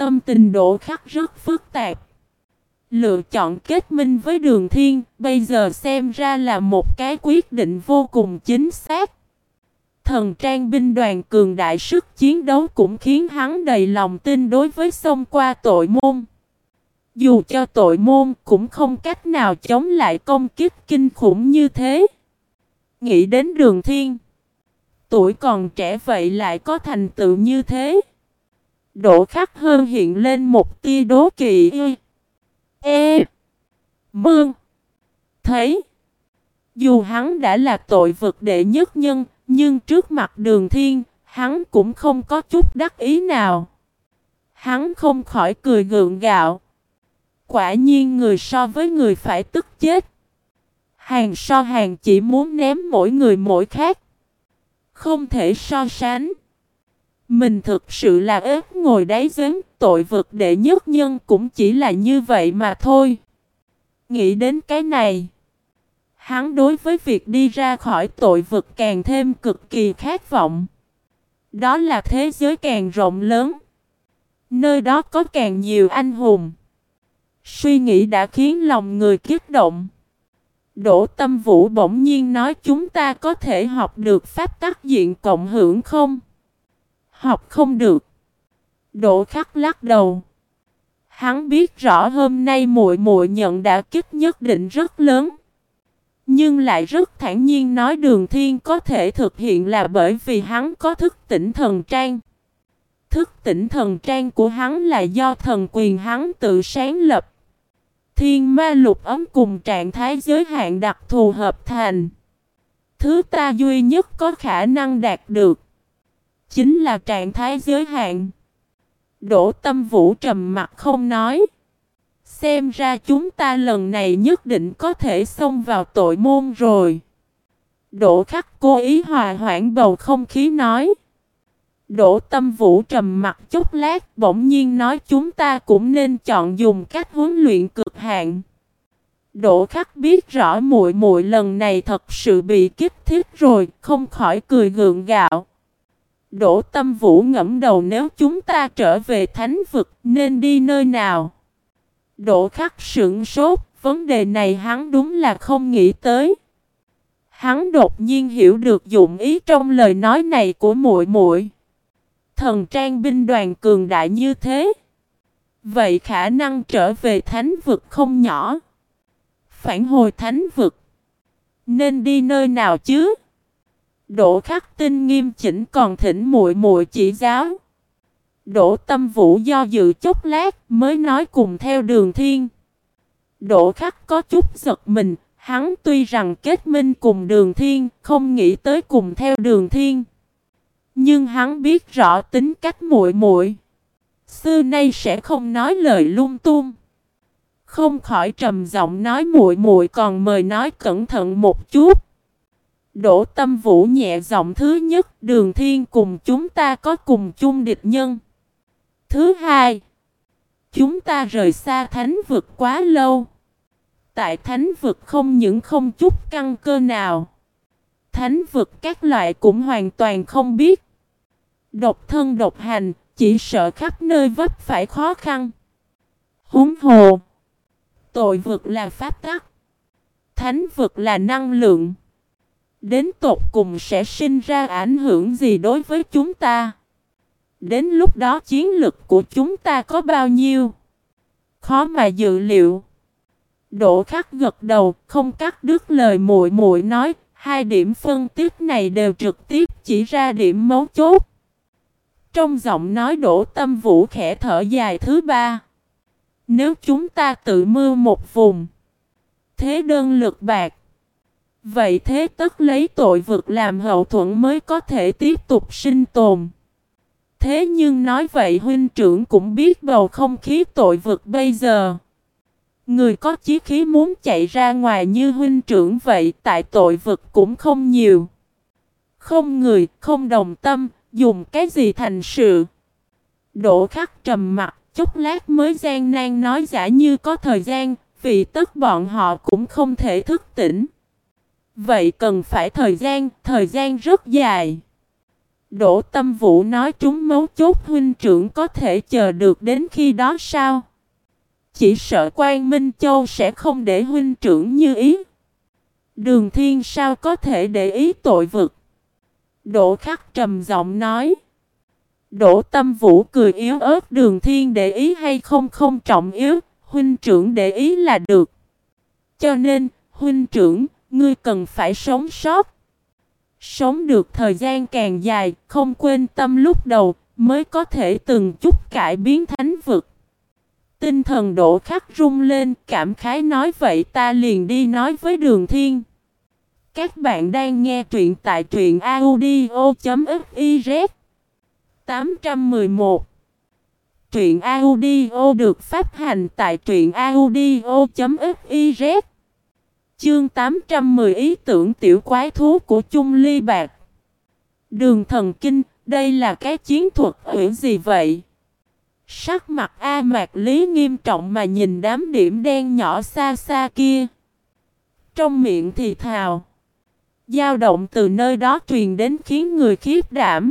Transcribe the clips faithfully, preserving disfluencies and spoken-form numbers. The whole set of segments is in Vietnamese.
tâm tình Đỗ Khắc rất phức tạp. Lựa chọn kết minh với Đường Thiên, bây giờ xem ra là một cái quyết định vô cùng chính xác. Thần trang binh đoàn cường đại, sức chiến đấu cũng khiến hắn đầy lòng tin đối với xông qua tội môn. Dù cho tội môn cũng không cách nào chống lại công kích kinh khủng như thế. Nghĩ đến Đường Thiên, tuổi còn trẻ vậy lại có thành tựu như thế. Đỗ Khắc hơn hiện lên một tia đố kỵ. E Mương thấy, dù hắn đã là tội vực đệ nhất nhân, nhưng trước mặt Đường Thiên, hắn cũng không có chút đắc ý nào. Hắn không khỏi cười gượng gạo. Quả nhiên người so với người phải tức chết. Hàng so hàng chỉ muốn ném mỗi người mỗi khác. Không thể so sánh. Mình thực sự là ếch ngồi đáy giếng, tội vực đệ nhất nhân cũng chỉ là như vậy mà thôi. Nghĩ đến cái này, hắn đối với việc đi ra khỏi tội vực càng thêm cực kỳ khát vọng. Đó là thế giới càng rộng lớn, nơi đó có càng nhiều anh hùng. Suy nghĩ đã khiến lòng người kích động. Đỗ Tâm Vũ bỗng nhiên nói, chúng ta có thể học được pháp tắc diện cộng hưởng không? Học không được. Đỗ Khắc lắc đầu. Hắn biết rõ hôm nay muội muội nhận đả kích nhất định rất lớn. Nhưng lại rất thản nhiên nói Đường Thiên có thể thực hiện là bởi vì hắn có thức tỉnh thần trang. Thức tỉnh thần trang của hắn là do thần quyền hắn tự sáng lập. Thiên ma lục ấm cùng trạng thái giới hạn đặc thù hợp thành. Thứ ta duy nhất có khả năng đạt được chính là trạng thái giới hạn. Đỗ Tâm Vũ trầm mặt không nói. Xem ra chúng ta lần này nhất định có thể xông vào tội môn rồi. Đỗ Khắc cố ý hòa hoãn bầu không khí nói. Đỗ Tâm Vũ trầm mặt chốc lát, bỗng nhiên nói chúng ta cũng nên chọn dùng cách huấn luyện cực hạn. Đỗ Khắc biết rõ muội muội lần này thật sự bị kích thích rồi, không khỏi cười gượng gạo. Đỗ Tâm Vũ ngẫm đầu, nếu chúng ta trở về thánh vực nên đi nơi nào? Đỗ Khắc sững sốt, vấn đề này hắn đúng là không nghĩ tới. Hắn đột nhiên hiểu được dụng ý trong lời nói này của muội muội. Thần trang binh đoàn cường đại như thế, vậy khả năng trở về thánh vực không nhỏ. Phản hồi thánh vực nên đi nơi nào chứ? Đỗ Khắc tinh nghiêm chỉnh còn thỉnh muội muội chỉ giáo. Đỗ Tâm Vũ do dự chốc lát mới nói cùng theo Đường Thiên. Đỗ Khắc có chút giật mình, hắn tuy rằng kết minh cùng Đường Thiên, không nghĩ tới cùng theo Đường Thiên. Nhưng hắn biết rõ tính cách muội muội, xưa nay sẽ không nói lời lung tung. Không khỏi trầm giọng nói muội muội còn mời nói cẩn thận một chút. Đỗ Tâm Vũ nhẹ giọng, thứ nhất, Đường Thiên cùng chúng ta có cùng chung địch nhân. Thứ hai, chúng ta rời xa thánh vực quá lâu. Tại thánh vực không những không chút căn cơ nào, thánh vực các loại cũng hoàn toàn không biết. Độc thân độc hành, chỉ sợ khắp nơi vấp phải khó khăn. Huống hồ, tội vực là pháp tắc, thánh vực là năng lượng. Đến tột cùng sẽ sinh ra ảnh hưởng gì đối với chúng ta? Đến lúc đó chiến lực của chúng ta có bao nhiêu? Khó mà dự liệu. Đỗ Khắc gật đầu, không cắt đứt lời muội muội nói, hai điểm phân tích này đều trực tiếp chỉ ra điểm mấu chốt. Trong giọng nói Đỗ Tâm Vũ khẽ thở dài, thứ ba, nếu chúng ta tự mưu một vùng, thế đơn lực bạc, vậy thế tất lấy tội vực làm hậu thuẫn mới có thể tiếp tục sinh tồn. Thế nhưng nói vậy huynh trưởng cũng biết bầu không khí tội vực bây giờ. Người có chí khí muốn chạy ra ngoài như huynh trưởng vậy tại tội vực cũng không nhiều. Không người, không đồng tâm, dùng cái gì thành sự? Đỗ Khắc trầm mặt, chốc lát mới gian nan nói, giả như có thời gian, vì tất bọn họ cũng không thể thức tỉnh. Vậy cần phải thời gian, thời gian rất dài. Đỗ Tâm Vũ nói trúng mấu chốt, huynh trưởng có thể chờ được đến khi đó sao? Chỉ sợ Quan Minh Châu sẽ không để huynh trưởng như ý. Đường Thiên sao có thể để ý tội vực? Đỗ Khắc trầm giọng nói. Đỗ Tâm Vũ cười yếu ớt, Đường Thiên để ý hay không không trọng yếu, huynh trưởng để ý là được. Cho nên, huynh trưởng, ngươi cần phải sống sót. Sống được thời gian càng dài, không quên tâm lúc đầu, mới có thể từng chút cải biến thánh vực. Tinh thần Đỗ Khắc rung lên, cảm khái nói vậy ta liền đi nói với Đường Thiên. Các bạn đang nghe truyện tại truyện audio chấm fiz. tám trăm mười một. Truyện audio được phát hành tại truyện audio chấm fiz. Chương tám trăm mười ý tưởng tiểu quái thú của Chung Ly Bạc. Đường thần kinh, đây là cái chiến thuật hữu gì vậy? Sắc mặt A Mạc Lý nghiêm trọng mà nhìn đám điểm đen nhỏ xa xa kia. Trong miệng thì thào. Dao động từ nơi đó truyền đến khiến người khiếp đảm.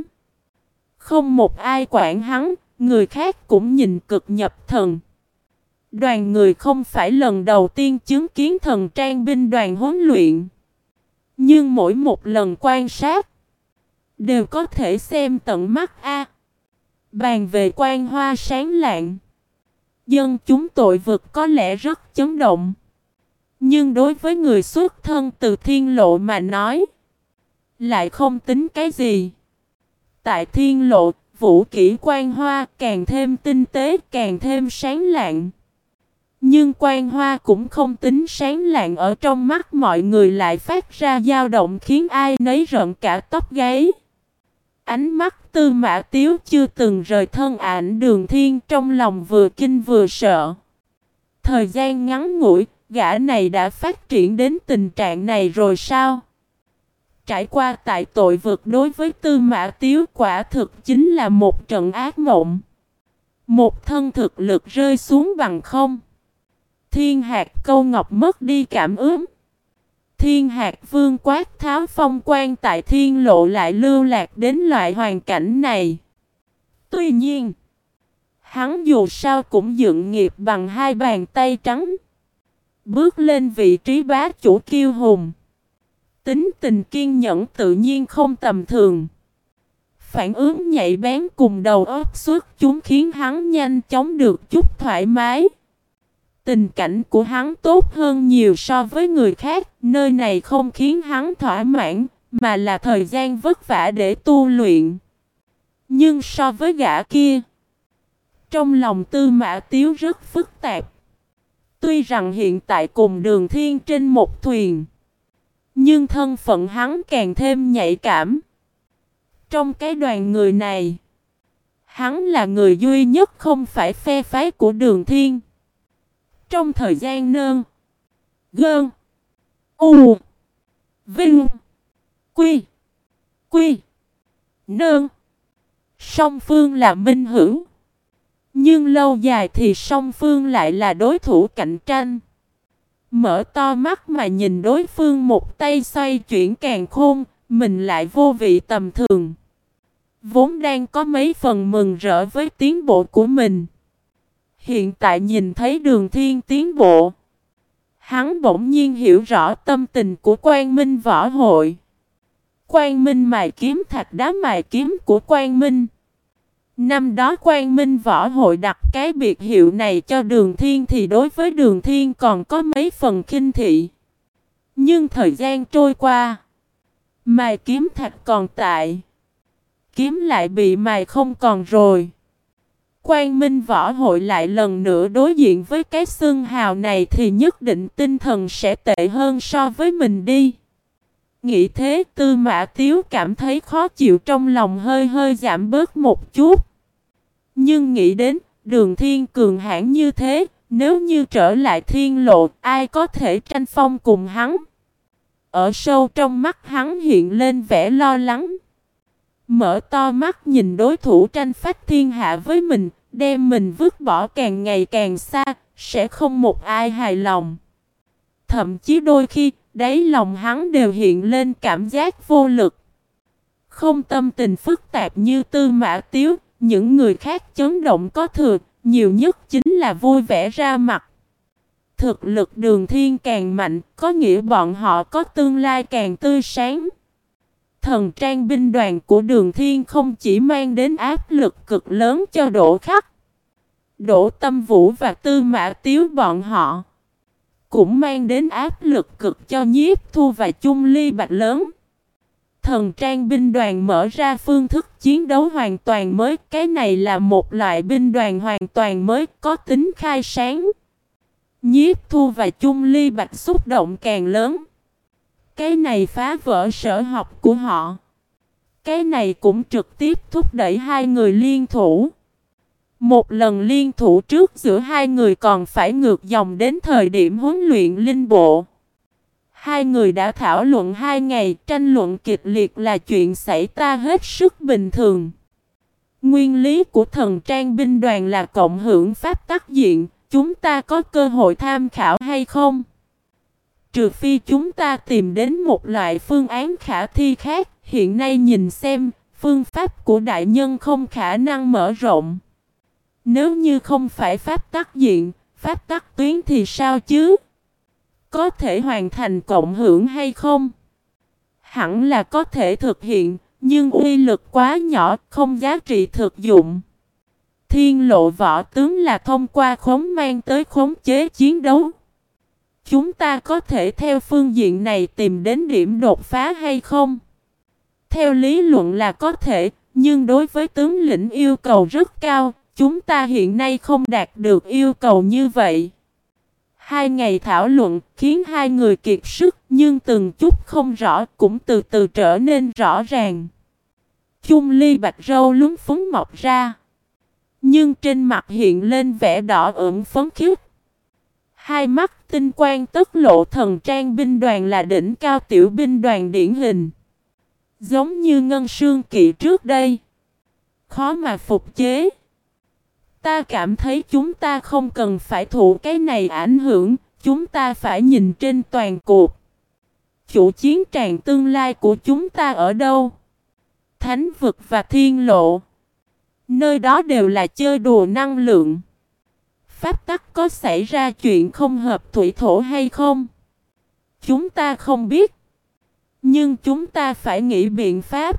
Không một ai quản hắn, người khác cũng nhìn cực nhập thần. Đoàn người không phải lần đầu tiên chứng kiến thần trang binh đoàn huấn luyện. Nhưng mỗi một lần quan sát, đều có thể xem tận mắt a. Bàn về quan hoa sáng lạng, dân chúng tội vực có lẽ rất chấn động. Nhưng đối với người xuất thân từ thiên lộ mà nói, lại không tính cái gì. Tại thiên lộ, vũ kỹ quan hoa càng thêm tinh tế, càng thêm sáng lạng. Nhưng quan hoa cũng không tính sáng lạng, ở trong mắt mọi người lại phát ra dao động khiến ai nấy rợn cả tóc gáy. Ánh mắt Tư Mã Tiếu chưa từng rời thân ảnh Đường Thiên, trong lòng vừa kinh vừa sợ. Thời gian ngắn ngủi, gã này đã phát triển đến tình trạng này rồi sao? Trải qua tại tội vực đối với Tư Mã Tiếu quả thực chính là một trận ác mộng. Một thân thực lực rơi xuống bằng không. Thiên Hạt Câu Ngọc mất đi cảm ứng. Thiên Hạt Vương quát tháo phong quan tại thiên lộ lại lưu lạc đến loại hoàn cảnh này. Tuy nhiên, hắn dù sao cũng dựng nghiệp bằng hai bàn tay trắng. Bước lên vị trí bá chủ kiêu hùng. Tính tình kiên nhẫn tự nhiên không tầm thường. Phản ứng nhạy bén cùng đầu óc xuất chúng khiến hắn nhanh chóng được chút thoải mái. Tình cảnh của hắn tốt hơn nhiều so với người khác, nơi này không khiến hắn thỏa mãn, mà là thời gian vất vả để tu luyện. Nhưng so với gã kia, trong lòng Tư Mã Tiếu rất phức tạp. Tuy rằng hiện tại cùng Đường Thiên trên một thuyền, nhưng thân phận hắn càng thêm nhạy cảm. Trong cái đoàn người này, hắn là người duy nhất không phải phe phái của Đường Thiên. Trong thời gian nơn, gơn, u, vinh, quy, quy, nơn, song phương là minh hữu. Nhưng lâu dài thì song phương lại là đối thủ cạnh tranh. Mở to mắt mà nhìn đối phương một tay xoay chuyển càn khôn, mình lại vô vị tầm thường. Vốn đang có mấy phần mừng rỡ với tiến bộ của mình. Hiện tại nhìn thấy Đường Thiên tiến bộ, hắn bỗng nhiên hiểu rõ tâm tình của Quang Minh Võ Hội. Quang Minh mài kiếm thạch đá mài kiếm của Quang Minh. Năm đó Quang Minh Võ Hội đặt cái biệt hiệu này cho Đường Thiên thì đối với Đường Thiên còn có mấy phần khinh thị. Nhưng thời gian trôi qua, mài kiếm thạch còn tại, kiếm lại bị mài không còn rồi. Quang Minh Võ Hội lại lần nữa đối diện với cái xưng hào này thì nhất định tinh thần sẽ tệ hơn so với mình đi. Nghĩ thế, Tư Mã Tiếu cảm thấy khó chịu, trong lòng hơi hơi giảm bớt một chút. Nhưng nghĩ đến Đường Thiên cường hãn như thế, nếu như trở lại thiên lộ, ai có thể tranh phong cùng hắn? Ở sâu trong mắt hắn hiện lên vẻ lo lắng. Mở to mắt nhìn đối thủ tranh phách thiên hạ với mình, đem mình vứt bỏ càng ngày càng xa, sẽ không một ai hài lòng. Thậm chí đôi khi, đáy lòng hắn đều hiện lên cảm giác vô lực. Không tâm tình phức tạp như Tư Mã Tiếu, những người khác chấn động có thừa, nhiều nhất chính là vui vẻ ra mặt. Thực lực Đường Thiên càng mạnh, có nghĩa bọn họ có tương lai càng tươi sáng. Thần trang binh đoàn của Đường Thiên không chỉ mang đến áp lực cực lớn cho Đỗ Khắc, Đỗ Tâm Vũ và Tư Mã Tiếu bọn họ, cũng mang đến áp lực cực cho Nhiếp Thu và Chung Ly Bạch lớn. Thần trang binh đoàn mở ra phương thức chiến đấu hoàn toàn mới, cái này là một loại binh đoàn hoàn toàn mới, có tính khai sáng. Nhiếp Thu và Chung Ly Bạch xúc động càng lớn. Cái này phá vỡ sở học của họ. Cái này cũng trực tiếp thúc đẩy hai người liên thủ. Một lần liên thủ trước giữa hai người còn phải ngược dòng đến thời điểm huấn luyện linh bộ. Hai người đã thảo luận hai ngày, tranh luận kịch liệt là chuyện xảy ra hết sức bình thường. Nguyên lý của thần trang binh đoàn là cộng hưởng pháp tắc diện, chúng ta có cơ hội tham khảo hay không? Trừ phi chúng ta tìm đến một loại phương án khả thi khác, hiện nay nhìn xem, phương pháp của đại nhân không khả năng mở rộng. Nếu như không phải pháp tắc diện, pháp tắc tuyến thì sao chứ? Có thể hoàn thành cộng hưởng hay không? Hẳn là có thể thực hiện, nhưng uy lực quá nhỏ, không giá trị thực dụng. Thiên lộ võ tướng là thông qua khống mang tới khống chế chiến đấu. Chúng ta có thể theo phương diện này tìm đến điểm đột phá hay không? Theo lý luận là có thể, nhưng đối với tướng lĩnh yêu cầu rất cao, chúng ta hiện nay không đạt được yêu cầu như vậy. Hai ngày thảo luận khiến hai người kiệt sức, nhưng từng chút không rõ cũng từ từ trở nên rõ ràng. Chung Ly Bạch râu lúng phúng mọc ra, nhưng trên mặt hiện lên vẻ đỏ ửng phấn khích. Hai mắt tinh quang tất lộ thần trang binh đoàn là đỉnh cao tiểu binh đoàn điển hình. Giống như Ngân Sương Kỵ trước đây. Khó mà phục chế. Ta cảm thấy chúng ta không cần phải thụ cái này ảnh hưởng, chúng ta phải nhìn trên toàn cuộc. Chủ chiến tràng tương lai của chúng ta ở đâu? Thánh vực và thiên lộ. Nơi đó đều là chơi đùa năng lượng. Pháp tắc có xảy ra chuyện không hợp thủy thổ hay không? Chúng ta không biết. Nhưng chúng ta phải nghĩ biện pháp.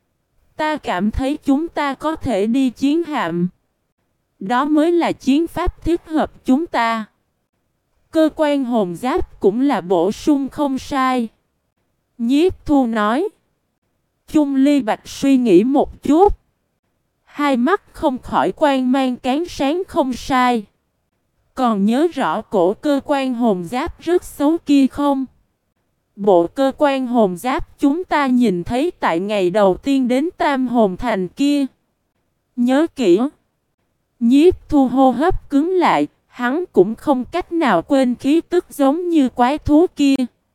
Ta cảm thấy chúng ta có thể đi chiến hạm. Đó mới là chiến pháp thích hợp chúng ta. Cơ quan hồn giáp cũng là bổ sung không sai. Nhiếp Thu nói. Chung Ly Bạch suy nghĩ một chút. Hai mắt không khỏi quang mang cán sáng không sai. Còn nhớ rõ cổ cơ quan hồn giáp rất xấu kia không? Bộ cơ quan hồn giáp chúng ta nhìn thấy tại ngày đầu tiên đến Tam Hồn Thành kia. Nhớ kỹ. Nhiếp Thu hô hấp cứng lại, hắn cũng không cách nào quên khí tức giống như quái thú kia.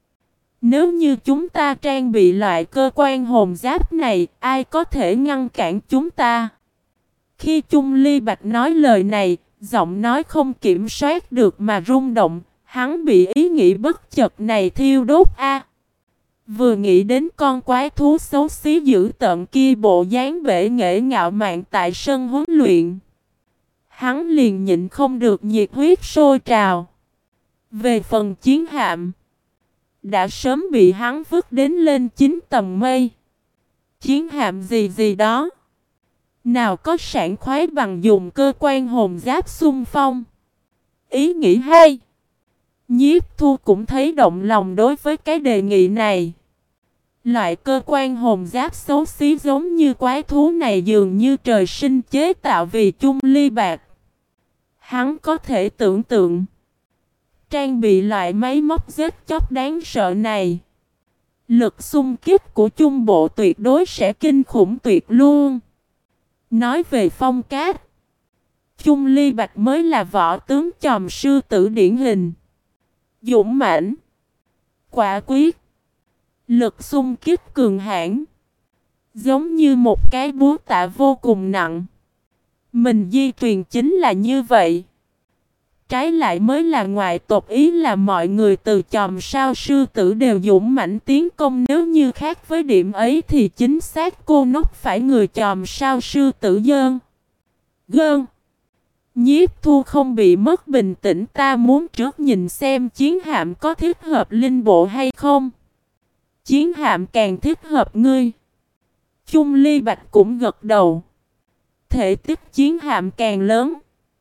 Nếu như chúng ta trang bị loại cơ quan hồn giáp này, ai có thể ngăn cản chúng ta? Khi Chung Ly Bạch nói lời này, giọng nói không kiểm soát được mà rung động, hắn bị ý nghĩ bất chợt này thiêu đốt a. Vừa nghĩ đến con quái thú xấu xí dữ tợn kia bộ dáng bể nghệ ngạo mạn tại sân huấn luyện, hắn liền nhịn không được nhiệt huyết sôi trào. Về phần chiến hạm, đã sớm bị hắn vứt đến lên chín tầng mây. Chiến hạm gì gì đó, nào có sảng khoái bằng dùng cơ quan hồn giáp xung phong. Ý nghĩ hay. Nhiếp Thu cũng thấy động lòng đối với cái đề nghị này. Loại cơ quan hồn giáp xấu xí giống như quái thú này dường như trời sinh chế tạo vì Chung Ly Bạc. Hắn có thể tưởng tượng, trang bị loại máy móc giết chóc đáng sợ này, lực xung kích của Chung bộ tuyệt đối sẽ kinh khủng tuyệt luôn. Nói về phong cách, Chung Ly Bạch mới là võ tướng chòm sư tử điển hình. Dũng mãnh, quả quyết, lực xung kích cường hãn, giống như một cái búa tạ vô cùng nặng. Mình di truyền chính là như vậy. trái lại mới là ngoại tộc, ý là mọi người từ chòm sao sư tử đều dũng mãnh tiến công, nếu như khác với điểm ấy thì chính xác cô nốc phải người chòm sao sư tử dơn. Gơn. Nhiếp Thu không bị mất bình tĩnh, ta muốn trước nhìn xem chiến hạm có thích hợp linh bộ hay không. Chiến hạm càng thích hợp ngươi. Chung Ly Bạch cũng gật đầu. Thể tích chiến hạm càng lớn,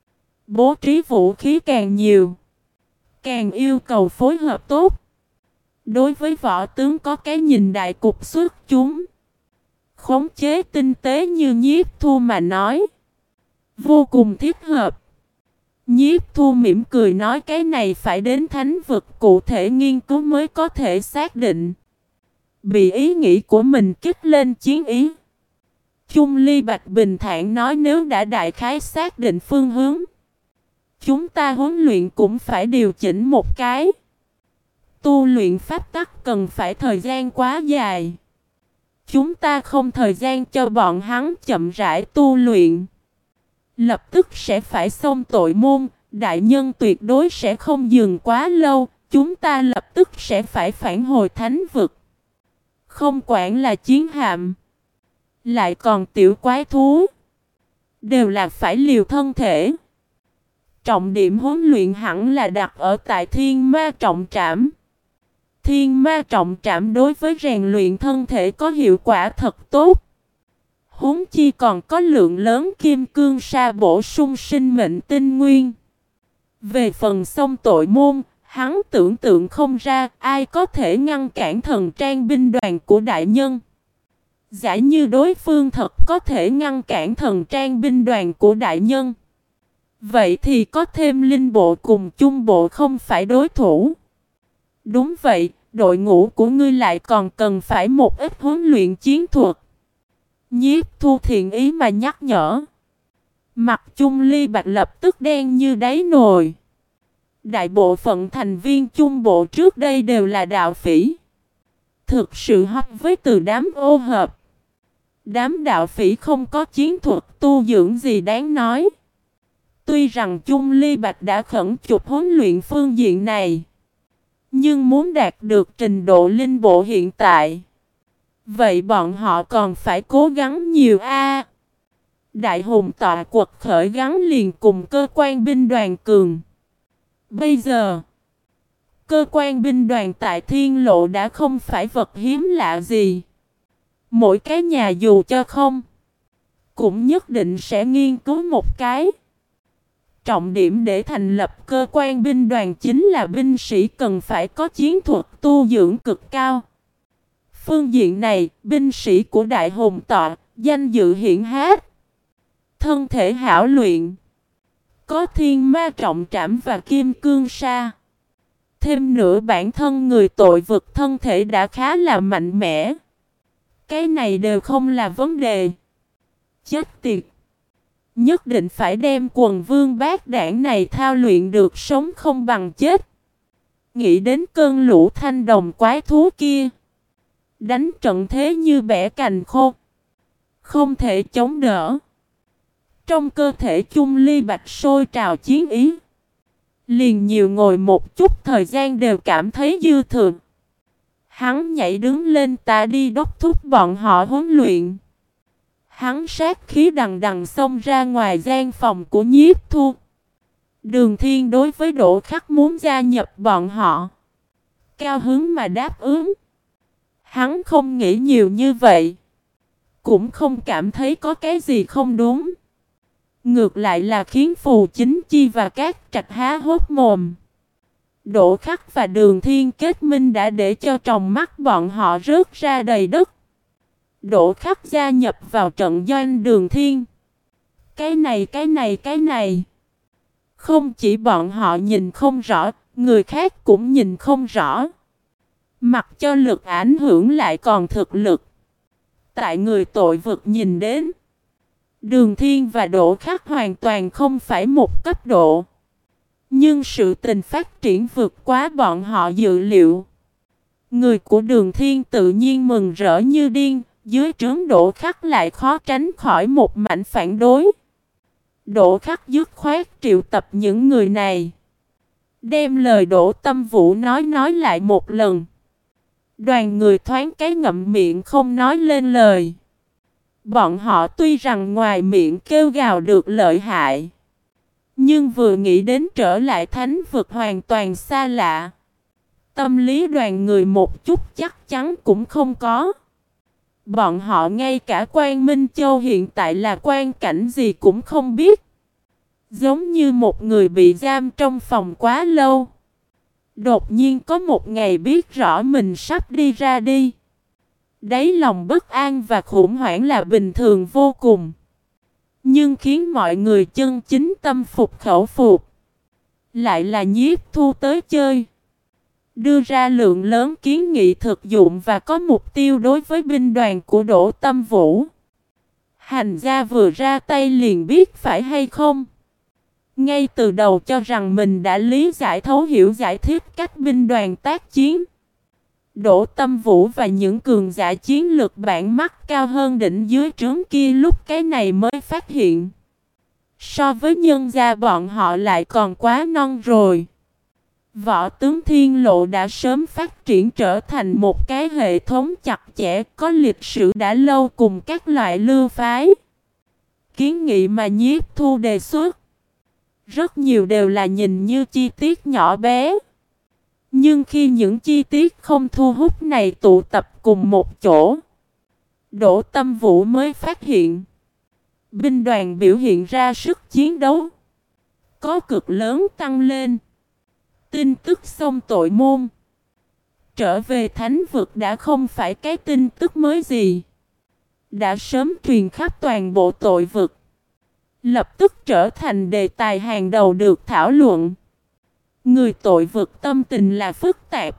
bố trí vũ khí càng nhiều, càng yêu cầu phối hợp tốt. Đối với võ tướng có cái nhìn đại cục xuất chúng, khống chế tinh tế như Nhiếp Thu mà nói, vô cùng thích hợp. Nhiếp Thu mỉm cười nói cái này phải đến thánh vực cụ thể nghiên cứu mới có thể xác định. Bị ý nghĩ của mình kích lên chiến ý, Chung Ly Bạch bình thản nói nếu đã đại khái xác định phương hướng, chúng ta huấn luyện cũng phải điều chỉnh một cái. Tu luyện pháp tắc cần phải thời gian quá dài. Chúng ta không thời gian cho bọn hắn chậm rãi tu luyện. Lập tức sẽ phải xông tội môn, đại nhân tuyệt đối sẽ không dừng quá lâu, chúng ta lập tức sẽ phải phản hồi thánh vực. Không quản là chiến hạm, lại còn tiểu quái thú, đều là phải liều thân thể. Trọng điểm huấn luyện hẳn là đặt ở tại Thiên Ma Trọng Trảm. Thiên Ma Trọng Trảm đối với rèn luyện thân thể có hiệu quả thật tốt. Huống chi còn có lượng lớn kim cương sa bổ sung sinh mệnh tinh nguyên. Về phần sông tội môn, hắn tưởng tượng không ra ai có thể ngăn cản thần trang binh đoàn của đại nhân. Giả như đối phương thật có thể ngăn cản thần trang binh đoàn của đại nhân, vậy thì có thêm linh bộ cùng chung bộ không phải đối thủ. Đúng vậy, đội ngũ của ngươi lại còn cần phải một ít huấn luyện chiến thuật. Nhiếp Thu thiện ý mà nhắc nhở. Mặt Chung Ly Bạch lập tức đen như đáy nồi. Đại bộ phận thành viên chung bộ trước đây đều là đạo phỉ. Thực sự hợp với từ đám ô hợp. Đám đạo phỉ không có chiến thuật tu dưỡng gì đáng nói. Tuy rằng Chung Ly Bạch đã khẩn chụp huấn luyện phương diện này, nhưng muốn đạt được trình độ linh bộ hiện tại, vậy bọn họ còn phải cố gắng nhiều a. Đại hùng tọa quật khởi gắn liền cùng cơ quan binh đoàn cường. Bây giờ, cơ quan binh đoàn tại Thiên Lộ đã không phải vật hiếm lạ gì. Mỗi cái nhà dù cho không, cũng nhất định sẽ nghiên cứu một cái. Trọng điểm để thành lập cơ quan binh đoàn chính là binh sĩ cần phải có chiến thuật tu dưỡng cực cao. Phương diện này, binh sĩ của Đại Hùng Tọa, danh dự hiển hách, thân thể hảo luyện, có Thiên Ma Trọng Trảm và Kim Cương Sa. Thêm nữa bản thân người tội vực thân thể đã khá là mạnh mẽ. Cái này đều không là vấn đề. Chết tiệt! Nhất định phải đem quần vương bát đảng này thao luyện được sống không bằng chết. Nghĩ đến cơn lũ thanh đồng quái thú kia, đánh trận thế như bẻ cành khô, không thể chống đỡ. Trong cơ thể Chung Ly Bạch sôi trào chiến ý. Liền nhiều ngồi một chút thời gian đều cảm thấy dư thừa. Hắn nhảy đứng lên ta đi đốc thúc bọn họ huấn luyện. Hắn sát khí đằng đằng xông ra ngoài gian phòng của Nhiếp Thu. Đường Thiên đối với Đỗ Khắc muốn gia nhập bọn họ, cao hứng mà đáp ứng. Hắn không nghĩ nhiều như vậy, cũng không cảm thấy có cái gì không đúng. Ngược lại là khiến Phù Chính Chi và các trạch há hốt mồm. Đỗ Khắc và Đường Thiên kết minh đã để cho tròng mắt bọn họ rớt ra đầy đất. Đỗ Khắc gia nhập vào trận doanh Đường Thiên. Cái này cái này cái này. Không chỉ bọn họ nhìn không rõ, người khác cũng nhìn không rõ. Mặc cho lực ảnh hưởng lại còn thực lực. Tại người tội vực nhìn đến, Đường Thiên và Đỗ Khắc hoàn toàn không phải một cấp độ. Nhưng sự tình phát triển vượt quá bọn họ dự liệu. Người của Đường Thiên tự nhiên mừng rỡ như điên, dưới trướng Đỗ Khắc lại khó tránh khỏi một mảnh phản đối. Đỗ Khắc dứt khoát triệu tập những người này, Đem lời Đỗ Tâm Vũ nói nói lại một lần. Đoàn người thoáng cái ngậm miệng không nói lên lời. Bọn họ tuy rằng ngoài miệng kêu gào được lợi hại, nhưng vừa nghĩ đến trở lại thánh vực hoàn toàn xa lạ, tâm lý đoàn người một chút chắc chắn cũng không có. Bọn họ ngay cả Quan Minh Châu hiện tại là quan cảnh gì cũng không biết. Giống như một người bị giam trong phòng quá lâu, đột nhiên có một ngày biết rõ mình sắp đi ra đi. Đáy lòng bất an và khủng hoảng là bình thường vô cùng. Nhưng khiến mọi người chân chính tâm phục khẩu phục lại là Nhiếp Thu tới chơi, đưa ra lượng lớn kiến nghị thực dụng và có mục tiêu đối với binh đoàn của Đỗ Tâm Vũ. Hành gia vừa ra tay liền biết phải hay không. Ngay từ đầu cho rằng mình đã lý giải thấu hiểu giải thích cách binh đoàn tác chiến. Đỗ Tâm Vũ và những cường giả chiến lực bản mắt cao hơn đỉnh dưới trướng kia lúc cái này mới phát hiện. So với nhân gia bọn họ lại còn quá non rồi. Võ tướng Thiên Lộ đã sớm phát triển trở thành một cái hệ thống chặt chẽ có lịch sử đã lâu cùng các loại lưu phái. Kiến nghị mà Nhiếp Thu đề xuất, rất nhiều đều là nhìn như chi tiết nhỏ bé. Nhưng khi những chi tiết không thu hút này tụ tập cùng một chỗ, Đỗ Tâm Vũ mới phát hiện binh đoàn biểu hiện ra sức chiến đấu có cực lớn tăng lên. Tin tức xông tội môn trở về thánh vực đã không phải cái tin tức mới gì, đã sớm truyền khắp toàn bộ tội vực, lập tức trở thành đề tài hàng đầu được thảo luận. Người tội vực tâm tình là phức tạp,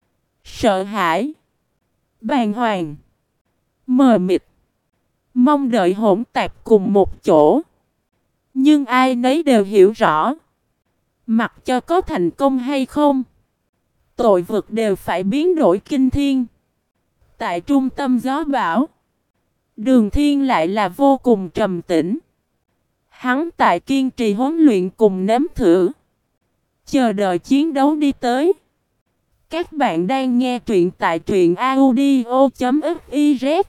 sợ hãi, bàng hoàng, mờ mịt, mong đợi hỗn tạp cùng một chỗ. Nhưng ai nấy đều hiểu rõ, mặc cho có thành công hay không, tội vực đều phải biến đổi kinh thiên. Tại trung tâm gió bão, Đường Thiên lại là vô cùng trầm tĩnh. Hắn tại kiên trì huấn luyện cùng nếm thử, chờ đợi chiến đấu đi tới. Các bạn đang nghe truyện tại truyện audio chấm fiz.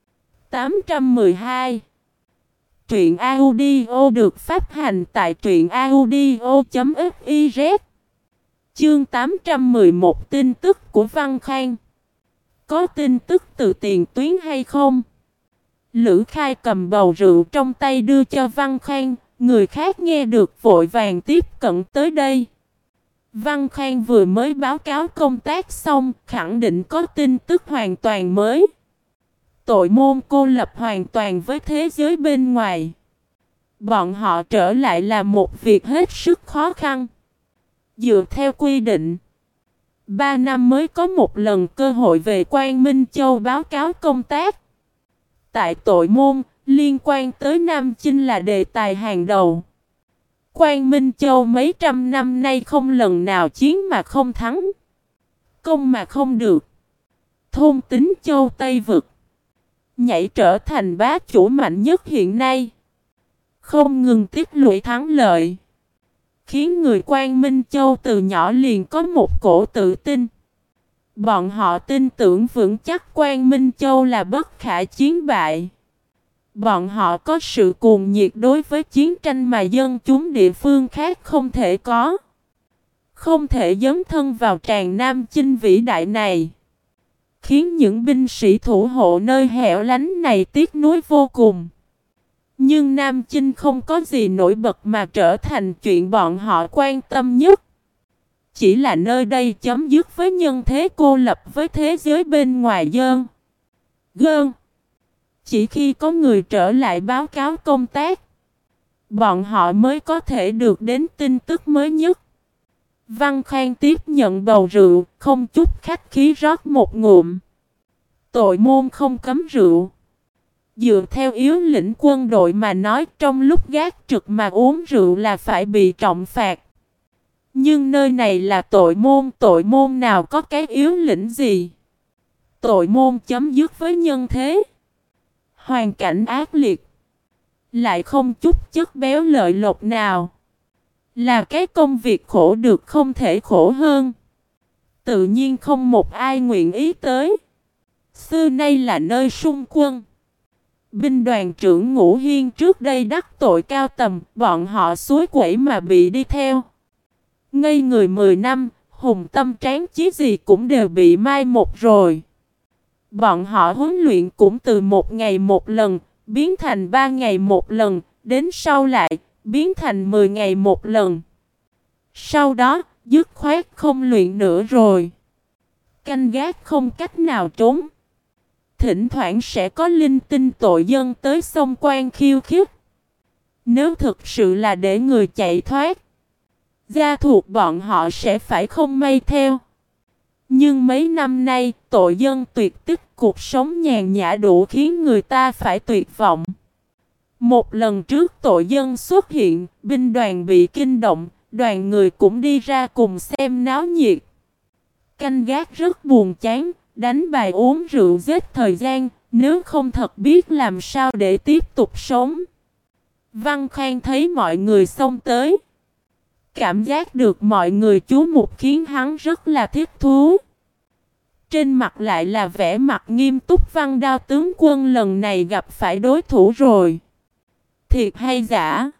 tám trăm mười hai. Truyện audio được phát hành tại truyện audio chấm fiz. Chương tám trăm mười một, tin tức của Văn Khang. Có tin tức từ tiền tuyến hay không? Lữ Khai cầm bầu rượu trong tay đưa cho Văn Khang, người khác nghe được vội vàng tiếp cận tới đây. Văn Khang vừa mới báo cáo công tác xong, khẳng định có tin tức hoàn toàn mới. Tội môn cô lập hoàn toàn với thế giới bên ngoài. Bọn họ trở lại là một việc hết sức khó khăn. Dựa theo quy định, ba năm mới có một lần cơ hội về Quan Minh Châu báo cáo công tác. Tại tội môn, liên quan tới Nam Chinh là đề tài hàng đầu. Quan Minh Châu mấy trăm năm nay không lần nào chiến mà không thắng, công mà không được. Thôn Tính Châu Tây Vực nhảy trở thành bá chủ mạnh nhất hiện nay, không ngừng tích lũy thắng lợi, khiến người Quan Minh Châu từ nhỏ liền có một cổ tự tin. Bọn họ tin tưởng vững chắc Quan Minh Châu là bất khả chiến bại. Bọn họ có sự cuồng nhiệt đối với chiến tranh mà dân chúng địa phương khác không thể có. Không thể dấn thân vào tràn Nam Chinh vĩ đại này, khiến những binh sĩ thủ hộ nơi hẻo lánh này tiếc nuối vô cùng. Nhưng Nam Chinh không có gì nổi bật mà trở thành chuyện bọn họ quan tâm nhất. Chỉ là nơi đây chấm dứt với nhân thế cô lập với thế giới bên ngoài dơn. Gơn. Chỉ khi có người trở lại báo cáo công tác, bọn họ mới có thể được đến tin tức mới nhất. Văn Khang tiếp nhận bầu rượu, không chút khách khí rót một ngụm. Tội môn không cấm rượu. Dựa theo yếu lĩnh quân đội mà nói, trong lúc gác trực mà uống rượu là phải bị trọng phạt. Nhưng nơi này là tội môn, tội môn nào có cái yếu lĩnh gì. Tội môn chấm dứt với nhân thế, hoàn cảnh ác liệt, lại không chút chất béo lợi lộc nào. Là cái công việc khổ được không thể khổ hơn. Tự nhiên không một ai nguyện ý tới. Xưa nay là nơi sung quân. Binh đoàn trưởng Ngũ Hiên trước đây đắc tội cao tầm, bọn họ suối quẩy mà bị đi theo. Ngây người mười năm, hùng tâm tráng chí gì cũng đều bị mai một rồi. Bọn họ huấn luyện cũng từ một ngày một lần, biến thành ba ngày một lần, đến sau lại, biến thành mười ngày một lần. Sau đó, dứt khoát không luyện nữa rồi. Canh gác không cách nào trốn. Thỉnh thoảng sẽ có linh tinh tội dân tới xông quan khiêu khích. Nếu thực sự là để người chạy thoát, gia thuộc bọn họ sẽ phải không may theo. Nhưng mấy năm nay, tội dân tuyệt tích, cuộc sống nhàn nhã đủ khiến người ta phải tuyệt vọng. Một lần trước tội dân xuất hiện, binh đoàn bị kinh động, đoàn người cũng đi ra cùng xem náo nhiệt. Canh gác rất buồn chán, đánh bài uống rượu giết thời gian, nếu không thật biết làm sao để tiếp tục sống. Văn Khang thấy mọi người xông tới. Cảm giác được mọi người chú mục khiến hắn rất là thích thú. Trên mặt lại là vẻ mặt nghiêm túc. Văn Đao tướng quân lần này gặp phải đối thủ rồi. Thiệt hay giả?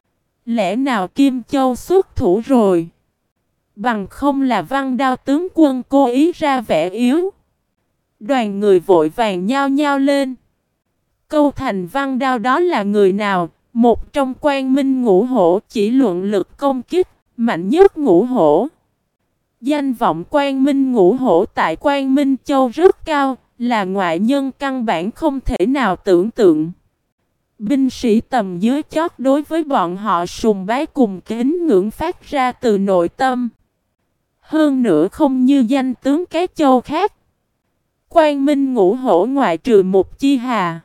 Lẽ nào Kim Châu xuất thủ rồi? Bằng không là Văn Đao tướng quân cố ý ra vẻ yếu. Đoàn người vội vàng nhao nhao lên. Câu thành Văn Đao đó là người nào? Một trong Quang Minh Ngũ Hổ, chỉ luận lực công kích, mạnh nhất Ngũ Hổ. Danh vọng Quang Minh Ngũ Hổ tại Quang Minh Châu rất cao, là ngoại nhân căn bản không thể nào tưởng tượng. Binh sĩ tầm dưới chót đối với bọn họ sùng bái cùng kính ngưỡng phát ra từ nội tâm. Hơn nữa không như danh tướng cái châu khác. Quang Minh Ngũ Hổ ngoại trừ một chi hà,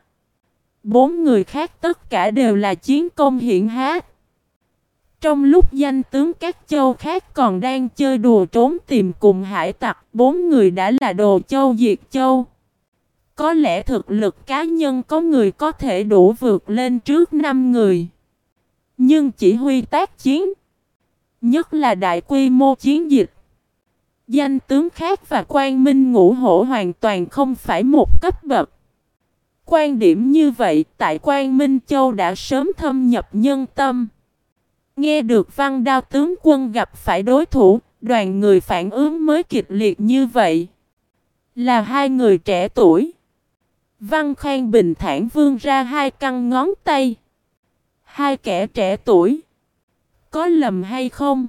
bốn người khác tất cả đều là chiến công hiển hách. Trong lúc danh tướng các châu khác còn đang chơi đùa trốn tìm cùng hải tặc, bốn người đã là đồ châu diệt châu. Có lẽ thực lực cá nhân có người có thể đủ vượt lên trước năm người. Nhưng chỉ huy tác chiến, nhất là đại quy mô chiến dịch, danh tướng khác và Quang Minh Ngũ Hổ hoàn toàn không phải một cấp bậc. Quan điểm như vậy tại Quang Minh Châu đã sớm thâm nhập nhân tâm. Nghe được Văn Đao tướng quân gặp phải đối thủ, đoàn người phản ứng mới kịch liệt như vậy. Là hai người trẻ tuổi. Văn Khang bình thản vươn ra hai căn ngón tay. Hai kẻ trẻ tuổi. Có lầm hay không?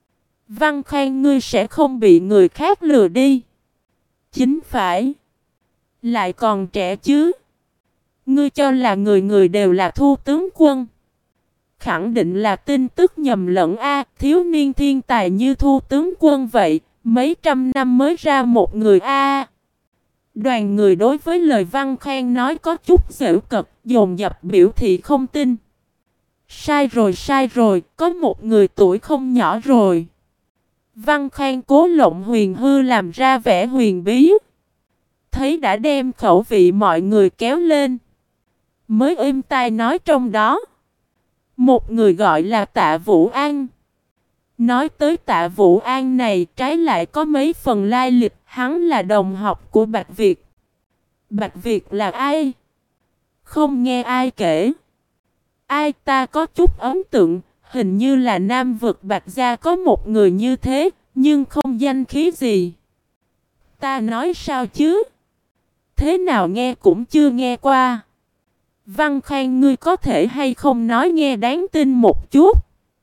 Văn Khang, ngươi sẽ không bị người khác lừa đi. Chính phải. Lại còn trẻ chứ. Ngươi cho là người người đều là Thu tướng quân. Khẳng định là tin tức nhầm lẫn a, thiếu niên thiên tài như Thu tướng quân vậy, mấy trăm năm mới ra một người a. Đoàn người đối với lời Văn Khang nói có chút giễu cợt, dồn dập biểu thị không tin. Sai rồi, sai rồi, có một người tuổi không nhỏ rồi. Văn Khang cố lộng huyền hư làm ra vẻ huyền bí. Thấy đã đem khẩu vị mọi người kéo lên, mới êm tai nói trong đó. Một người gọi là Tạ Vũ An. Nói tới Tạ Vũ An này, trái lại có mấy phần lai lịch, hắn là đồng học của Bạch Việt. Bạch Việt là ai? Không nghe ai kể. Ai, ta có chút ấn tượng, hình như là Nam vực Bạch Gia có một người như thế, nhưng không danh khí gì. Ta nói sao chứ? Thế nào nghe cũng chưa nghe qua. Văn Khang, ngươi có thể hay không nói nghe đáng tin một chút?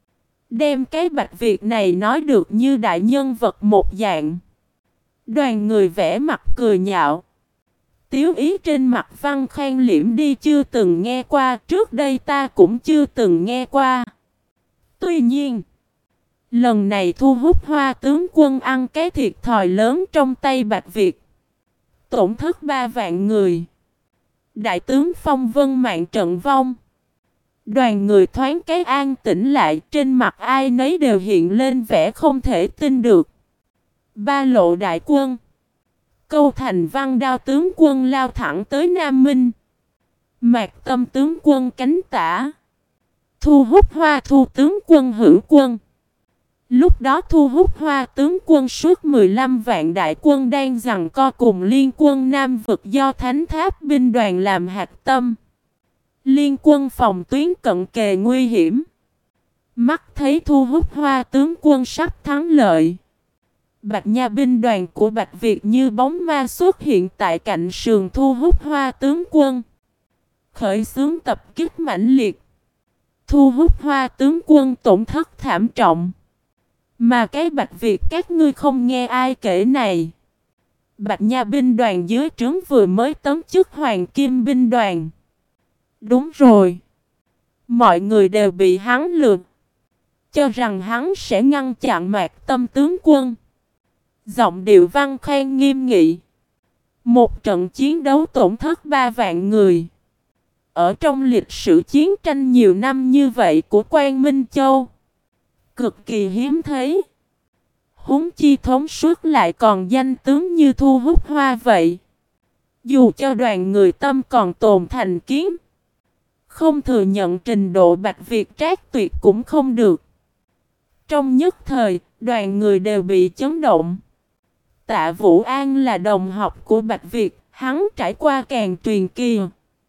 Đem cái Bạch Việt này nói được như đại nhân vật một dạng. Đoàn người vẽ mặt cười nhạo. Tiếu ý trên mặt Văn Khang liễm đi, chưa từng nghe qua, trước đây ta cũng chưa từng nghe qua. Tuy nhiên, lần này thu hút Hoa tướng quân ăn cái thiệt thòi lớn trong tay Bạch Việt. Tổn thất ba vạn người. Đại tướng Phong Vân Mạng trận vong. Đoàn người thoáng cái an tĩnh lại, trên mặt ai nấy đều hiện lên vẻ không thể tin được. Ba lộ đại quân. Câu thành Văn Đao tướng quân lao thẳng tới Nam Minh. Mạc Tâm tướng quân cánh tả. Thu hút Hoa Thu tướng quân hữu quân. Lúc đó thu hút Hoa tướng quân suốt mười lăm vạn đại quân đang giằng co cùng liên quân Nam vực do Thánh Tháp binh đoàn làm hạch tâm. Liên quân phòng tuyến cận kề nguy hiểm. Mắt thấy thu hút Hoa tướng quân sắp thắng lợi. Bạch Nha binh đoàn của Bạch Việt như bóng ma xuất hiện tại cạnh sườn thu hút Hoa tướng quân. Khởi xướng tập kích mãnh liệt. Thu hút Hoa tướng quân tổn thất thảm trọng. Mà cái Bạch Việt các ngươi không nghe ai kể này. Bạch Nha binh đoàn dưới trướng vừa mới tấm chức Hoàng Kim binh đoàn. Đúng rồi. Mọi người đều bị hắn lừa. Cho rằng hắn sẽ ngăn chặn Mạc Tâm tướng quân. Giọng điệu Văn Khang nghiêm nghị. Một trận chiến đấu tổn thất ba vạn người. Ở trong lịch sử chiến tranh nhiều năm như vậy của Quang Minh Châu. Cực kỳ hiếm thấy. Huống chi thống suốt lại còn danh tướng như Thu Hút Hoa vậy. Dù cho đoàn người Tâm còn tồn thành kiến. Không thừa nhận trình độ Bạch Việt trác tuyệt cũng không được. Trong nhất thời, đoàn người đều bị chấn động. Tạ Vũ An là đồng học của Bạch Việt, hắn trải qua càng truyền kỳ.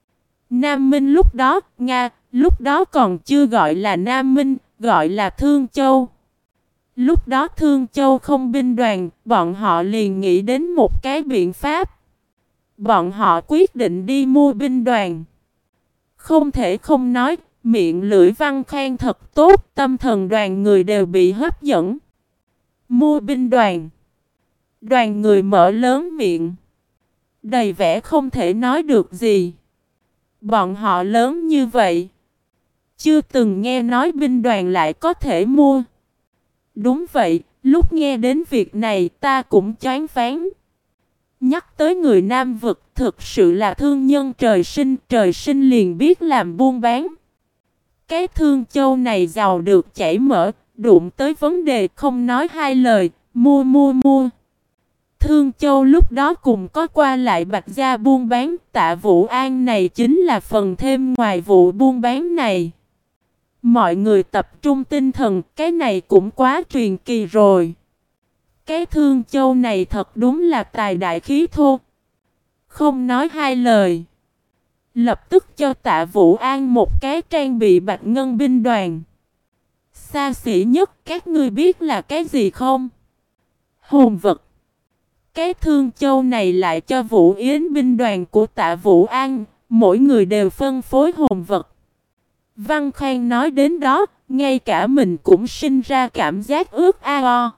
Nam Minh lúc đó, Nga, lúc đó còn chưa gọi là Nam Minh, gọi là Thương Châu. Lúc đó Thương Châu không binh đoàn, bọn họ liền nghĩ đến một cái biện pháp. Bọn họ quyết định đi mua binh đoàn. Không thể không nói, miệng lưỡi Văn Khang thật tốt, tâm thần đoàn người đều bị hấp dẫn. Mua binh đoàn. Đoàn người mở lớn miệng. Đầy vẻ không thể nói được gì. Bọn họ lớn như vậy. Chưa từng nghe nói binh đoàn lại có thể mua. Đúng vậy, lúc nghe đến việc này ta cũng choáng váng. Nhắc tới người Nam vực thực sự là thương nhân trời sinh, trời sinh liền biết làm buôn bán. Cái Thương Châu này giàu được chảy mỡ, đụng tới vấn đề không nói hai lời, mua mua mua. Thương Châu lúc đó cùng có qua lại Bạch gia buôn bán, Tạ Vũ An này chính là phần thêm ngoài vụ buôn bán này. Mọi người tập trung tinh thần, cái này cũng quá truyền kỳ rồi. Cái Thương Châu này thật đúng là tài đại khí thô. Không nói hai lời. Lập tức cho Tạ Vũ An một cái trang bị bạch ngân binh đoàn. Xa xỉ nhất các ngươi biết là cái gì không? Hồn vật. Cái Thương Châu này lại cho Vũ Yến binh đoàn của Tạ Vũ An, mỗi người đều phân phối hồn vật. Văn Khang nói đến đó, ngay cả mình cũng sinh ra cảm giác ước ao.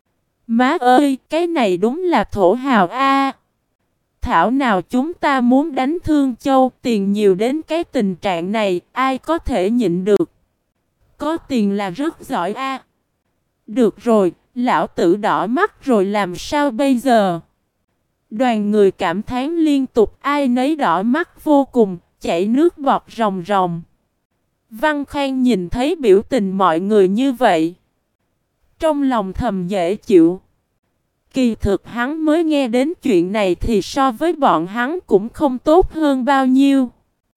Má ơi, cái này đúng là thổ hào a. Thảo nào chúng ta muốn đánh Thương Châu, tiền nhiều đến cái tình trạng này, ai có thể nhịn được. Có tiền là rất giỏi a. Được rồi, lão tử đỏ mắt rồi làm sao bây giờ? Đoàn người cảm thán liên tục, ai nấy đỏ mắt vô cùng, chảy nước bọt ròng ròng. Văn Khang nhìn thấy biểu tình mọi người như vậy. Trong lòng thầm dễ chịu. Kỳ thực hắn mới nghe đến chuyện này thì so với bọn hắn cũng không tốt hơn bao nhiêu.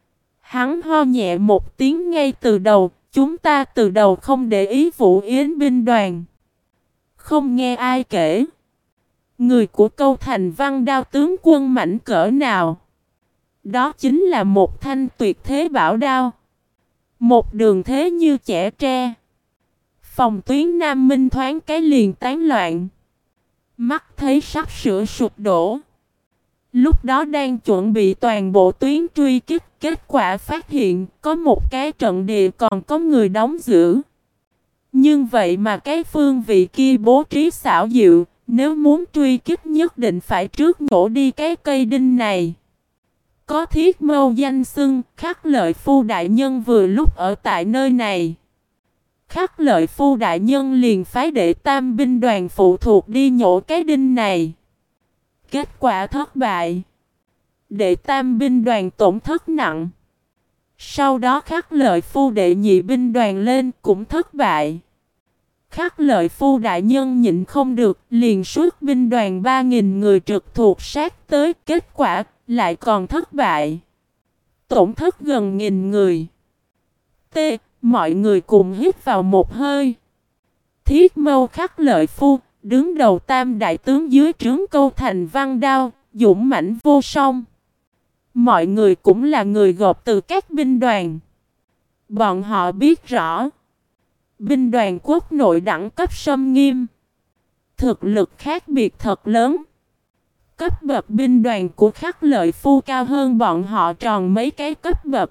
Hắn ho nhẹ một tiếng ngay từ đầu, chúng ta từ đầu không để ý Vũ Yến binh đoàn. Không nghe ai kể. Người của Câu Thành Văn đao tướng quân mảnh cỡ nào? Đó chính là một thanh tuyệt thế bảo đao. Một đường thế như chẻ tre. Phòng tuyến Nam Minh thoáng cái liền tán loạn. Mắt thấy sắp sửa sụp đổ. Lúc đó đang chuẩn bị toàn bộ tuyến truy kích, kết quả phát hiện có một cái trận địa còn có người đóng giữ. Nhưng vậy mà cái phương vị kia bố trí xảo diệu, nếu muốn truy kích nhất định phải trước nhổ đi cái cây đinh này. Có Thiết Mâu danh xưng, Khắc Lợi Phu đại nhân vừa lúc ở tại nơi này. Khắc Lợi Phu đại nhân liền phái đệ tam binh đoàn phụ thuộc đi nhổ cái đinh này. Kết quả thất bại. Đệ tam binh đoàn tổn thất nặng. Sau đó Khắc Lợi Phu đệ nhị binh đoàn lên cũng thất bại. Khắc Lợi Phu đại nhân nhịn không được, liền xuất binh đoàn ba nghìn người trực thuộc sát tới, kết quả lại còn thất bại. Tổn thất gần nghìn người. T. Mọi người cùng hít vào một hơi. Thiết Mâu Khắc Lợi Phu, đứng đầu tam đại tướng dưới trướng Câu Thành Văn Đao, dũng mãnh vô song. Mọi người cũng là người gộp từ các binh đoàn. Bọn họ biết rõ, binh đoàn quốc nội đẳng cấp xâm nghiêm, thực lực khác biệt thật lớn. Cấp bậc binh đoàn của Khắc Lợi Phu cao hơn bọn họ tròn mấy cái cấp bậc.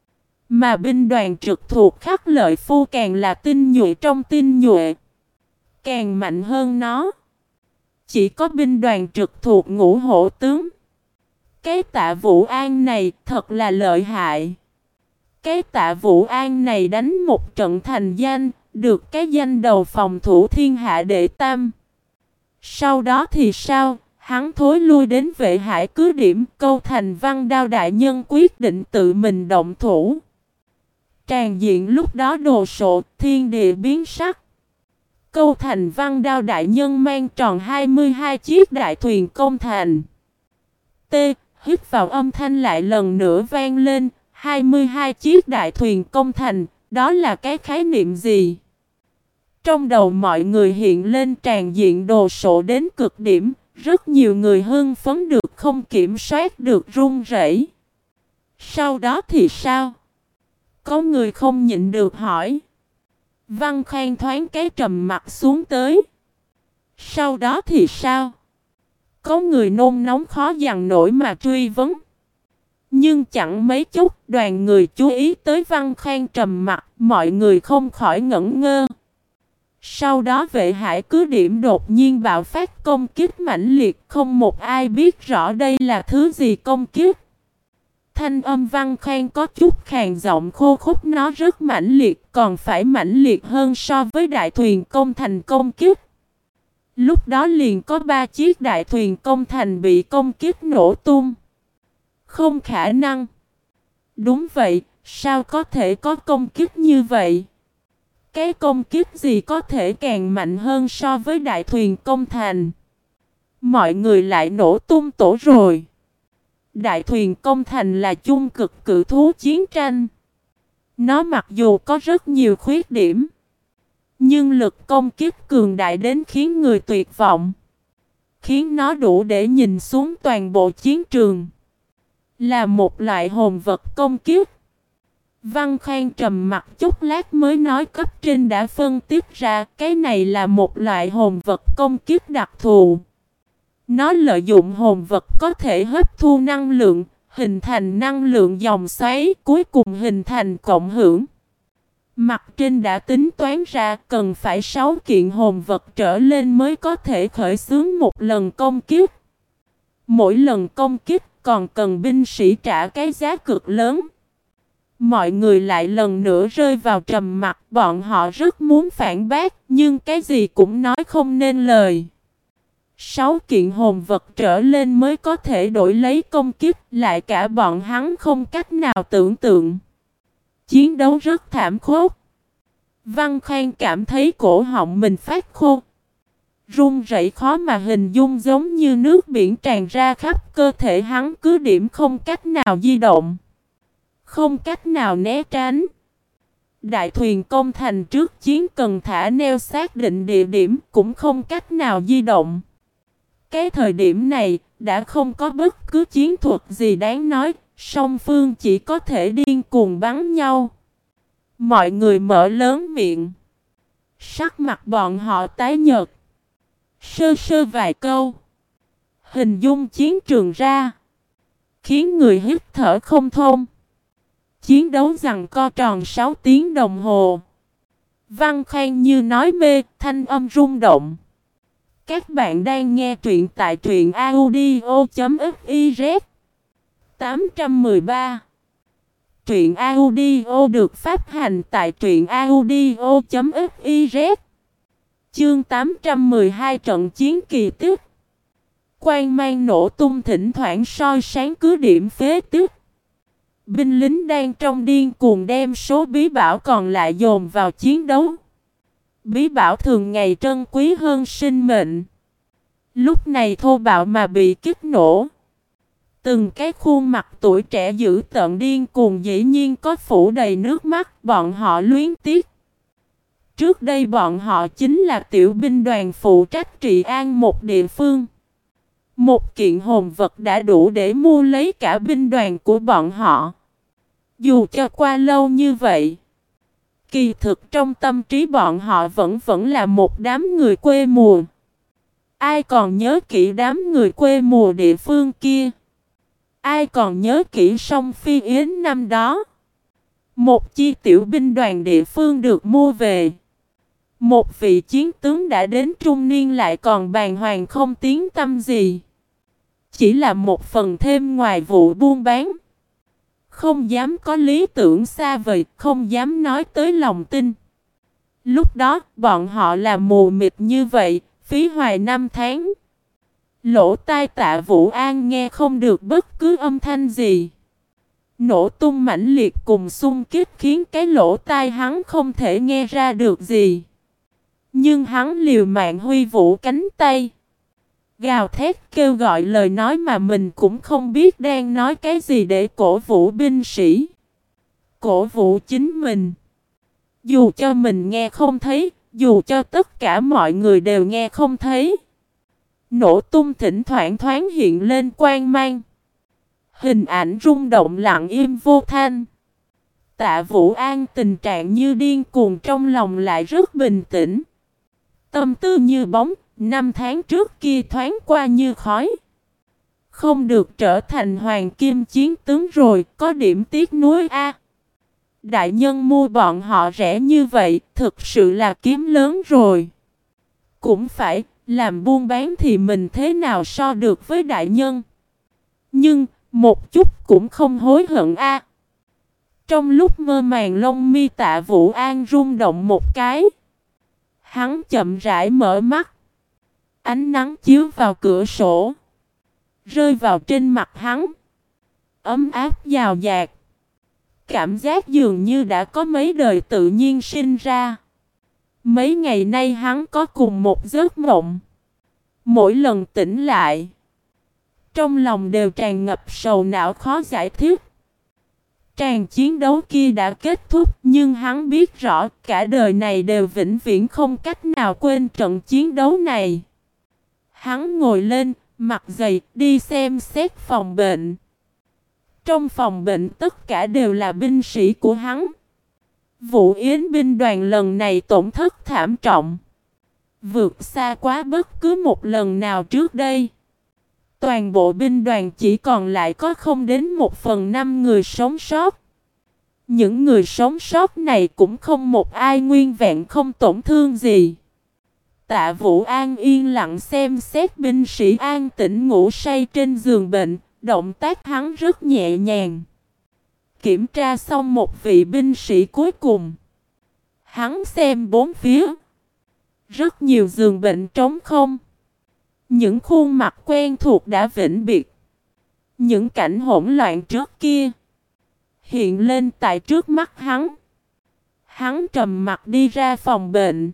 Mà binh đoàn trực thuộc Khắc Lợi Phu càng là tinh nhuệ trong tinh nhuệ, càng mạnh hơn nó. Chỉ có binh đoàn trực thuộc Ngũ Hổ tướng. Cái Tạ Vũ An này thật là lợi hại. Cái Tạ Vũ An này đánh một trận thành danh, được cái danh đầu phòng thủ thiên hạ đệ tam. Sau đó thì sao? Hắn thối lui đến Vệ Hải cứ điểm. Câu Thành Văn Đao đại nhân quyết định tự mình động thủ. Tràn diện lúc đó đồ sộ, thiên địa biến sắc. Câu Thành Văn Đao đại nhân mang tròn hai mươi hai chiếc đại thuyền công thành. T. Hít vào âm thanh lại lần nữa vang lên. hai mươi hai chiếc đại thuyền công thành, đó là cái khái niệm gì? Trong đầu mọi người hiện lên tràn diện đồ sộ đến cực điểm. Rất nhiều người hưng phấn được không kiểm soát được run rẩy. Sau đó thì sao? Có người không nhịn được hỏi. Văn Khang thoáng cái trầm mặt xuống tới. Sau đó thì sao? Có người nôn nóng khó dằn nổi mà truy vấn. Nhưng chẳng mấy chốc đoàn người chú ý tới Văn Khang trầm mặt, mọi người không khỏi ngẩn ngơ. Sau đó Vệ Hải cứ điểm đột nhiên bạo phát công kích mãnh liệt, không một ai biết rõ đây là thứ gì công kích. Thanh âm Văn Khang có chút khàn giọng khô khốc, nó rất mãnh liệt, còn phải mãnh liệt hơn so với đại thuyền công thành công kích. Lúc đó liền có ba chiếc đại thuyền công thành bị công kích nổ tung. Không khả năng. Đúng vậy, sao có thể có công kích như vậy? Cái công kích gì có thể càng mạnh hơn so với đại thuyền công thành? Mọi người lại nổ tung tổ rồi. Đại thuyền công thành là chung cực cự thú chiến tranh. Nó mặc dù có rất nhiều khuyết điểm, nhưng lực công kích cường đại đến khiến người tuyệt vọng. Khiến nó đủ để nhìn xuống toàn bộ chiến trường. Là một loại hồn vật công kích. Văn Khang trầm mặt chút lát mới nói cấp trên đã phân tích ra cái này là một loại hồn vật công kích đặc thù. Nó lợi dụng hồn vật có thể hấp thu năng lượng, hình thành năng lượng dòng xoáy, cuối cùng hình thành cộng hưởng. Mặt trên đã tính toán ra cần phải sáu kiện hồn vật trở lên mới có thể khởi xướng một lần công kích. Mỗi lần công kích còn cần binh sĩ trả cái giá cực lớn. Mọi người lại lần nữa rơi vào trầm mặc, bọn họ rất muốn phản bác, nhưng cái gì cũng nói không nên lời. Sáu kiện hồn vật trở lên mới có thể đổi lấy công kích, lại cả bọn hắn không cách nào tưởng tượng. Chiến đấu rất thảm khốc. Văn Khang cảm thấy cổ họng mình phát khô. Run rẩy khó mà hình dung, giống như nước biển tràn ra khắp cơ thể hắn, cứ điểm không cách nào di động, không cách nào né tránh. Đại thuyền công thành trước chiến cần thả neo xác định địa điểm, cũng không cách nào di động. Cái thời điểm này đã không có bất cứ chiến thuật gì đáng nói, song phương chỉ có thể điên cuồng bắn nhau. Mọi người mở lớn miệng. Sắc mặt bọn họ tái nhợt. Sơ sơ vài câu hình dung chiến trường ra, khiến người hít thở không thông. Chiến đấu giằng co tròn sáu tiếng đồng hồ. Văn Khang như nói mê, thanh âm rung động. Các bạn đang nghe truyện tại truyện audio chấm fiz. tám trăm mười ba. Truyện audio được phát hành tại truyện audio chấm fiz. Chương tám trăm mười hai trận chiến kỳ tích. Quang mang nổ tung thỉnh thoảng soi sáng cứ điểm phế tích. Binh lính đang trong điên cuồng đem số bí bảo còn lại dồn vào chiến đấu. Bí bảo thường ngày trân quý hơn sinh mệnh, lúc này thô bạo mà bị kích nổ. Từng cái khuôn mặt tuổi trẻ dữ tợn điên cuồng dĩ nhiên có phủ đầy nước mắt, bọn họ luyến tiếc. Trước đây bọn họ chính là tiểu binh đoàn phụ trách trị an một địa phương. Một kiện hồn vật đã đủ để mua lấy cả binh đoàn của bọn họ. Dù cho qua lâu như vậy, kỳ thực trong tâm trí bọn họ vẫn vẫn là một đám người quê mùa. Ai còn nhớ kỹ đám người quê mùa địa phương kia? Ai còn nhớ kỹ sông Phi Yến năm đó? Một chi tiểu binh đoàn địa phương được mua về. Một vị chiến tướng đã đến trung niên lại còn bàng hoàng không tiếng tăm gì. Chỉ là một phần thêm ngoài vụ buôn bán. Không dám có lý tưởng xa vời, không dám nói tới lòng tin. Lúc đó, bọn họ là mù mịt như vậy, phí hoài năm tháng. Lỗ tai Tạ Vũ An nghe không được bất cứ âm thanh gì. Nổ tung mãnh liệt cùng xung kích khiến cái lỗ tai hắn không thể nghe ra được gì. Nhưng hắn liều mạng huy vũ cánh tay, gào thét kêu gọi lời nói mà mình cũng không biết đang nói cái gì để cổ vũ binh sĩ, cổ vũ chính mình. Dù cho mình nghe không thấy, dù cho tất cả mọi người đều nghe không thấy. Nổ tung thỉnh thoảng thoáng hiện lên quang mang. Hình ảnh rung động lặng im vô thanh. Tạ Vũ An tình trạng như điên cuồng trong lòng lại rất bình tĩnh. Tâm tư như bóng, năm tháng trước kia thoáng qua như khói. Không được trở thành hoàng kim chiến tướng rồi, có điểm tiếc nuối a. Đại nhân mua bọn họ rẻ như vậy, thực sự là kiếm lớn rồi. Cũng phải, làm buôn bán thì mình thế nào so được với đại nhân. Nhưng, một chút cũng không hối hận a. Trong lúc mơ màng lông mi Tạ Vũ An rung động một cái. Hắn chậm rãi mở mắt. Ánh nắng chiếu vào cửa sổ, rơi vào trên mặt hắn. Ấm áp dào dạt. Cảm giác dường như đã có mấy đời tự nhiên sinh ra. Mấy ngày nay hắn có cùng một giấc mộng. Mỗi lần tỉnh lại, trong lòng đều tràn ngập sầu não khó giải thích. Tràn chiến đấu kia đã kết thúc, nhưng hắn biết rõ cả đời này đều vĩnh viễn không cách nào quên trận chiến đấu này. Hắn ngồi lên, mặt dày, đi xem xét phòng bệnh. Trong phòng bệnh tất cả đều là binh sĩ của hắn. Vũ Yến binh đoàn lần này tổn thất thảm trọng, vượt xa quá bất cứ một lần nào trước đây. Toàn bộ binh đoàn chỉ còn lại có không đến một phần năm người sống sót. Những người sống sót này cũng không một ai nguyên vẹn không tổn thương gì. Tạ Vũ An yên lặng xem xét binh sĩ an tĩnh ngủ say trên giường bệnh, động tác hắn rất nhẹ nhàng. Kiểm tra xong một vị binh sĩ cuối cùng, hắn xem bốn phía. Rất nhiều giường bệnh trống không. Những khuôn mặt quen thuộc đã vĩnh biệt. Những cảnh hỗn loạn trước kia hiện lên tại trước mắt hắn. Hắn trầm mặt đi ra phòng bệnh.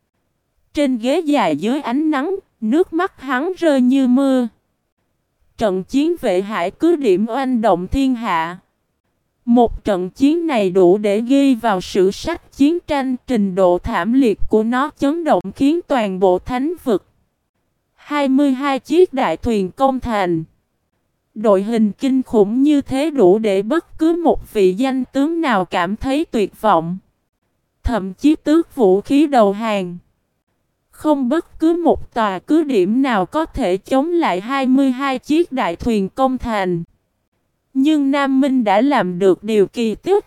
Trên ghế dài dưới ánh nắng, nước mắt hắn rơi như mưa. Trận chiến Vệ Hải cứ điểm oanh động thiên hạ. Một trận chiến này đủ để ghi vào sử sách chiến tranh, trình độ thảm liệt của nó chấn động khiến toàn bộ thánh vực. hai mươi hai chiếc đại thuyền công thành. Đội hình kinh khủng như thế đủ để bất cứ một vị danh tướng nào cảm thấy tuyệt vọng. Thậm chí tước vũ khí đầu hàng. Không bất cứ một tòa cứ điểm nào có thể chống lại hai mươi hai chiếc đại thuyền công thành. Nhưng Nam Minh đã làm được điều kỳ tích.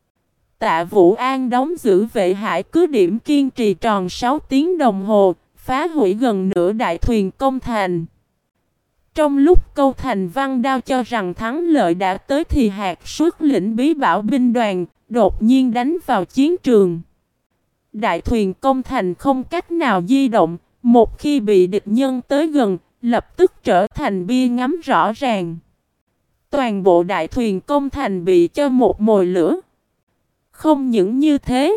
Tạ Vũ An đóng giữ Vệ Hải cứ điểm kiên trì tròn sáu tiếng đồng hồ, phá hủy gần nửa đại thuyền công thành. Trong lúc Câu Thành Văn Đao cho rằng thắng lợi đã tới thì hạt xuất lĩnh bí bảo binh đoàn đột nhiên đánh vào chiến trường. Đại thuyền công thành không cách nào di động, một khi bị địch nhân tới gần, lập tức trở thành bia ngắm rõ ràng. Toàn bộ đại thuyền công thành bị cho một mồi lửa. Không những như thế,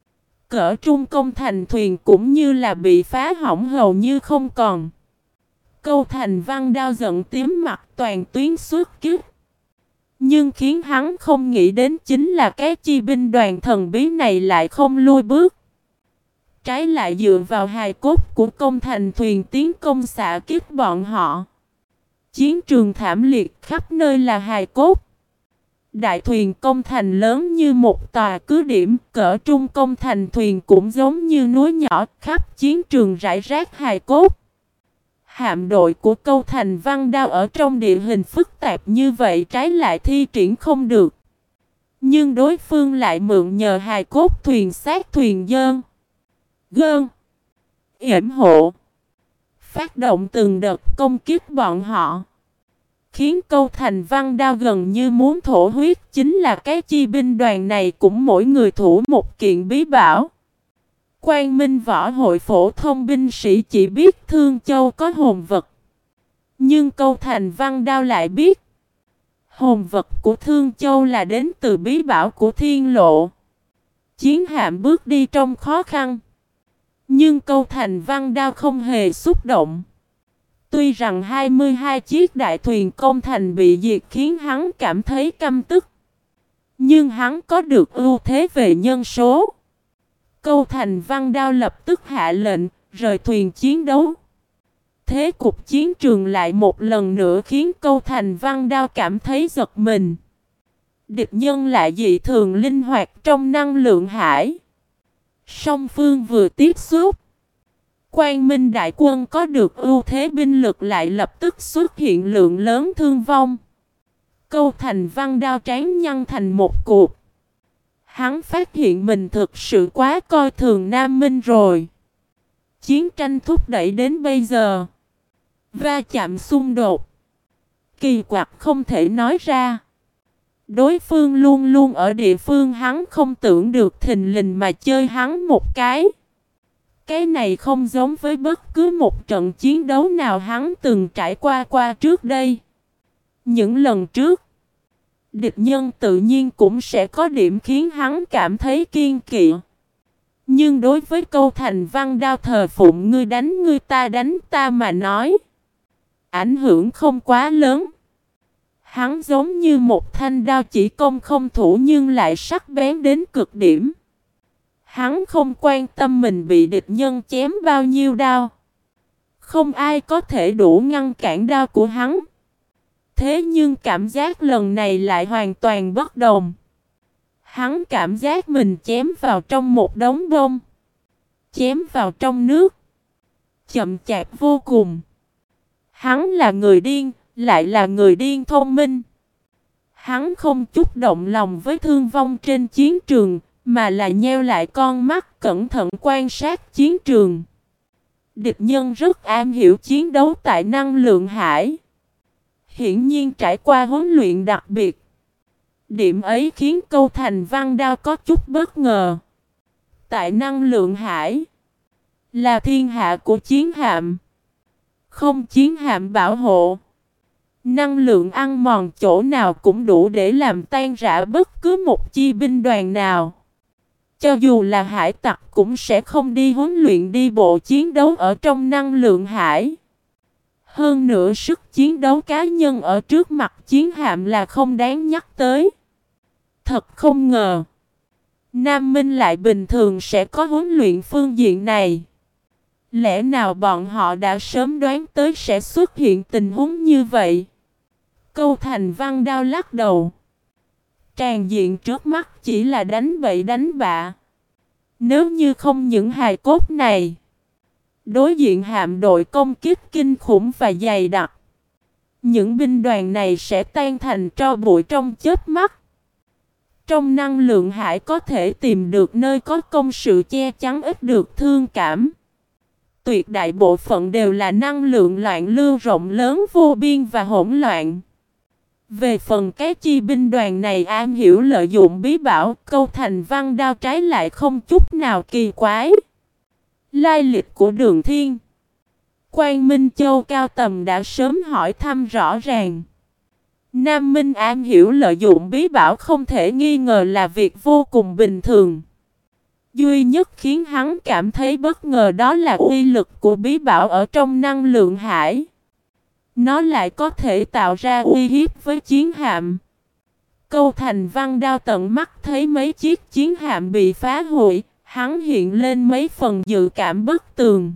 cỡ trung công thành thuyền cũng như là bị phá hỏng hầu như không còn. Câu Thành Văn Đao giận tím mặt toàn tuyến xuất kích. Nhưng khiến hắn không nghĩ đến chính là cái chi binh đoàn thần bí này lại không lui bước. trái lại dựa vào hài cốt của công thành thuyền tiến công xạ kích bọn họ. Chiến trường thảm liệt, khắp nơi là hài cốt. Đại thuyền công thành lớn như một tòa cứ điểm, cỡ trung công thành thuyền cũng giống như núi nhỏ, khắp chiến trường rải rác hài cốt. Hạm đội của câu thành Văn Đao ở trong địa hình phức tạp như vậy trái lại thi triển không được. Nhưng đối phương lại mượn nhờ hài cốt thuyền sát thuyền dơn, gơn, yểm hộ, phát động từng đợt công kích bọn họ. Khiến câu thành Văn Đao gần như muốn thổ huyết chính là cái chi binh đoàn này cũng mỗi người thủ một kiện bí bảo. Quang Minh Võ Hội phổ thông binh sĩ chỉ biết Thương Châu có hồn vật. Nhưng câu thành Văn Đao lại biết hồn vật của Thương Châu là đến từ bí bảo của Thiên Lộ. Chiến hạm bước đi trong khó khăn. Nhưng câu thành Văn Đao không hề xúc động. Tuy rằng hai mươi hai chiếc đại thuyền công thành bị diệt khiến hắn cảm thấy căm tức. Nhưng hắn có được ưu thế về nhân số. Câu thành Văn Đao lập tức hạ lệnh, rời thuyền chiến đấu. Thế cục chiến trường lại một lần nữa khiến câu thành Văn Đao cảm thấy giật mình. Địch nhân lại dị thường linh hoạt trong năng lượng hải. Song phương vừa tiếp xúc. Quang Minh đại quân có được ưu thế binh lực lại lập tức xuất hiện lượng lớn thương vong. Câu thành Văn Đao trán nhăn thành một cục. Hắn phát hiện mình thực sự quá coi thường Nam Minh rồi. Chiến tranh thúc đẩy đến bây giờ. Va chạm xung đột. Kỳ quặc không thể nói ra. Đối phương luôn luôn ở địa phương hắn không tưởng được thình lình mà chơi hắn một cái. Cái này không giống với bất cứ một trận chiến đấu nào hắn từng trải qua qua trước đây. Những lần trước, địch nhân tự nhiên cũng sẽ có điểm khiến hắn cảm thấy kiên kỵ. Nhưng đối với câu thành Văn Đao thờ phụng ngươi đánh ngươi ta đánh ta mà nói, ảnh hưởng không quá lớn. Hắn giống như một thanh đao chỉ công không thủ nhưng lại sắc bén đến cực điểm. Hắn không quan tâm mình bị địch nhân chém bao nhiêu đao. Không ai có thể đủ ngăn cản đao của hắn. Thế nhưng cảm giác lần này lại hoàn toàn bất đồng. Hắn cảm giác mình chém vào trong một đống bông. Chém vào trong nước. Chậm chạp vô cùng. Hắn là người điên, lại là người điên thông minh. Hắn không chút động lòng với thương vong trên chiến trường, mà là nheo lại con mắt cẩn thận quan sát chiến trường. Địch nhân rất am hiểu chiến đấu tại năng lượng hải. Hiển nhiên trải qua huấn luyện đặc biệt. Điểm ấy khiến câu thành Văn Đao có chút bất ngờ. Tại năng lượng hải là thiên hạ của chiến hạm. Không chiến hạm bảo hộ. Năng lượng ăn mòn chỗ nào cũng đủ để làm tan rã bất cứ một chi binh đoàn nào. Cho dù là hải tặc cũng sẽ không đi huấn luyện đi bộ chiến đấu ở trong năng lượng hải. Hơn nữa sức chiến đấu cá nhân ở trước mặt chiến hạm là không đáng nhắc tới. Thật không ngờ. Nam Minh lại bình thường sẽ có huấn luyện phương diện này. Lẽ nào bọn họ đã sớm đoán tới sẽ xuất hiện tình huống như vậy? Câu thành Văn Đao lắc đầu. Tràn diện trước mắt chỉ là đánh bậy đánh bạ. Nếu như không những hài cốt này, đối diện hạm đội công kích kinh khủng và dày đặc, những binh đoàn này sẽ tan thành tro bụi trong chớp mắt. Trong năng lượng hải có thể tìm được nơi có công sự che chắn ít được thương cảm. Tuyệt đại bộ phận đều là năng lượng loạn lưu rộng lớn vô biên và hỗn loạn. Về phần cái chi binh đoàn này am hiểu lợi dụng bí bảo, câu thành Văn Đao trái lại không chút nào kỳ quái. Lai lịch của Đường Thiên, Quang Minh Châu cao tầm đã sớm hỏi thăm rõ ràng. Nam Minh am hiểu lợi dụng bí bảo không thể nghi ngờ là việc vô cùng bình thường. Duy nhất khiến hắn cảm thấy bất ngờ đó là uy lực của bí bảo ở trong năng lượng hải. Nó lại có thể tạo ra uy hiếp với chiến hạm. Câu thành Văn Đao tận mắt thấy mấy chiếc chiến hạm bị phá hủy, Hắn hiện lên mấy phần dự cảm bất tường.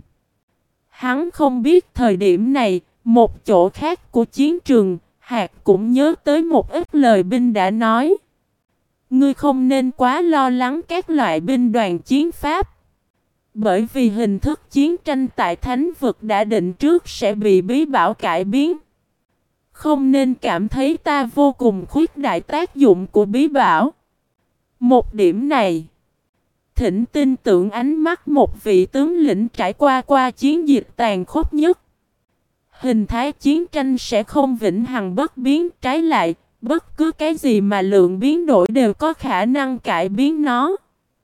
Hắn không biết thời điểm này, một chỗ khác của chiến trường, Hạc cũng nhớ tới một ít lời binh đã nói. Ngươi không nên quá lo lắng các loại binh đoàn chiến pháp. Bởi vì hình thức chiến tranh tại thánh vực đã định trước sẽ bị bí bảo cải biến. Không nên cảm thấy ta vô cùng khuyết đại tác dụng của bí bảo. Một điểm này, thỉnh tin tưởng ánh mắt một vị tướng lĩnh trải qua qua chiến dịch tàn khốc nhất. Hình thái chiến tranh sẽ không vĩnh hằng bất biến, trái lại, bất cứ cái gì mà lượng biến đổi đều có khả năng cải biến nó.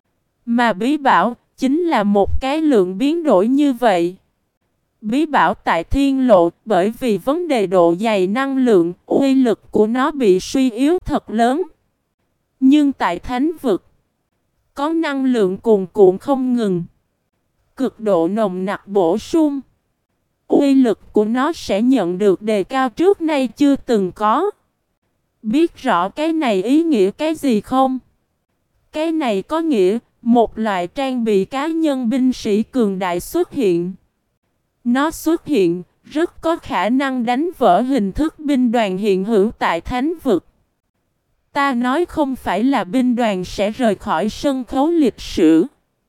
Mà bí bảo chính là một cái lượng biến đổi như vậy. Bí bảo tại thiên lộ bởi vì vấn đề độ dày năng lượng, uy lực của nó bị suy yếu thật lớn. Nhưng tại thánh vực, có năng lượng cuồn cuộn không ngừng, cực độ nồng nặc bổ sung. Uy lực của nó sẽ nhận được đề cao trước nay chưa từng có. Biết rõ cái này ý nghĩa cái gì không? Cái này có nghĩa một loại trang bị cá nhân binh sĩ cường đại xuất hiện. Nó xuất hiện rất có khả năng đánh vỡ hình thức binh đoàn hiện hữu tại thánh vực. Ta nói không phải là binh đoàn sẽ rời khỏi sân khấu lịch sử,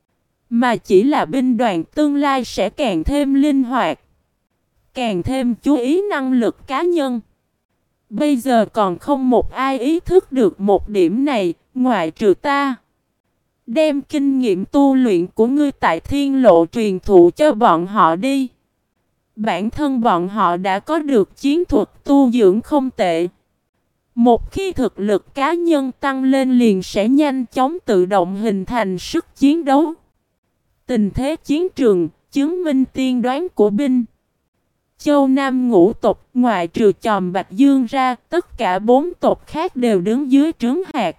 mà chỉ là binh đoàn tương lai sẽ càng thêm linh hoạt, càng thêm chú ý năng lực cá nhân. Bây giờ còn không một ai ý thức được một điểm này, ngoại trừ ta. Đem kinh nghiệm tu luyện của ngươi tại thiên lộ truyền thụ cho bọn họ đi. Bản thân bọn họ đã có được chiến thuật tu dưỡng không tệ. Một khi thực lực cá nhân tăng lên liền sẽ nhanh chóng tự động hình thành sức chiến đấu. Tình thế chiến trường, chứng minh tiên đoán của binh. Châu Nam ngũ tộc, ngoại trừ Chòm Bạch Dương ra, tất cả bốn tộc khác đều đứng dưới trướng Hạc.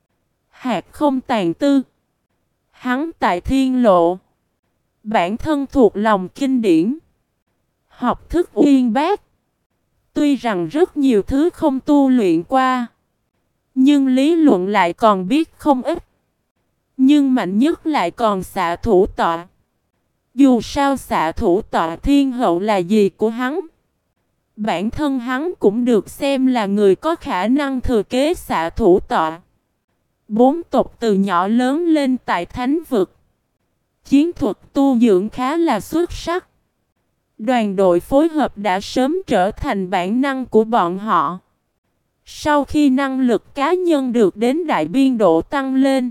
Hạc không tàn tư. Hắn tại thiên lộ, bản thân thuộc lòng kinh điển, học thức uyên bác. Tuy rằng rất nhiều thứ không tu luyện qua, nhưng lý luận lại còn biết không ít. Nhưng mạnh nhất lại còn xạ thủ tọa. Dù sao xạ thủ tọa thiên hậu là gì của hắn, bản thân hắn cũng được xem là người có khả năng thừa kế xạ thủ tọa. Bốn tộc từ nhỏ lớn lên tại thánh vực, chiến thuật tu dưỡng khá là xuất sắc. Đoàn đội phối hợp đã sớm trở thành bản năng của bọn họ. Sau khi năng lực cá nhân được đến đại biên độ tăng lên,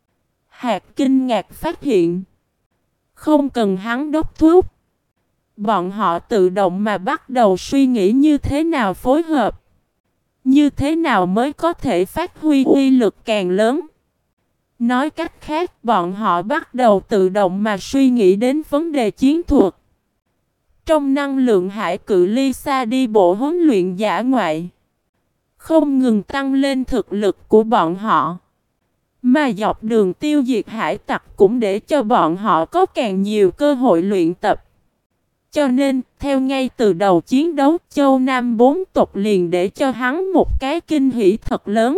Hạc kinh ngạc phát hiện, không cần hắn đốc thúc, bọn họ tự động mà bắt đầu suy nghĩ như thế nào phối hợp, như thế nào mới có thể phát huy uy lực càng lớn. Nói cách khác, bọn họ bắt đầu tự động mà suy nghĩ đến vấn đề chiến thuật. Trong năng lượng hải cự ly xa đi bộ huấn luyện dã ngoại, không ngừng tăng lên thực lực của bọn họ. Mà dọc đường tiêu diệt hải tặc cũng để cho bọn họ có càng nhiều cơ hội luyện tập. Cho nên, theo ngay từ đầu chiến đấu, Châu Nam bốn tộc liền để cho hắn một cái kinh hỉ thật lớn.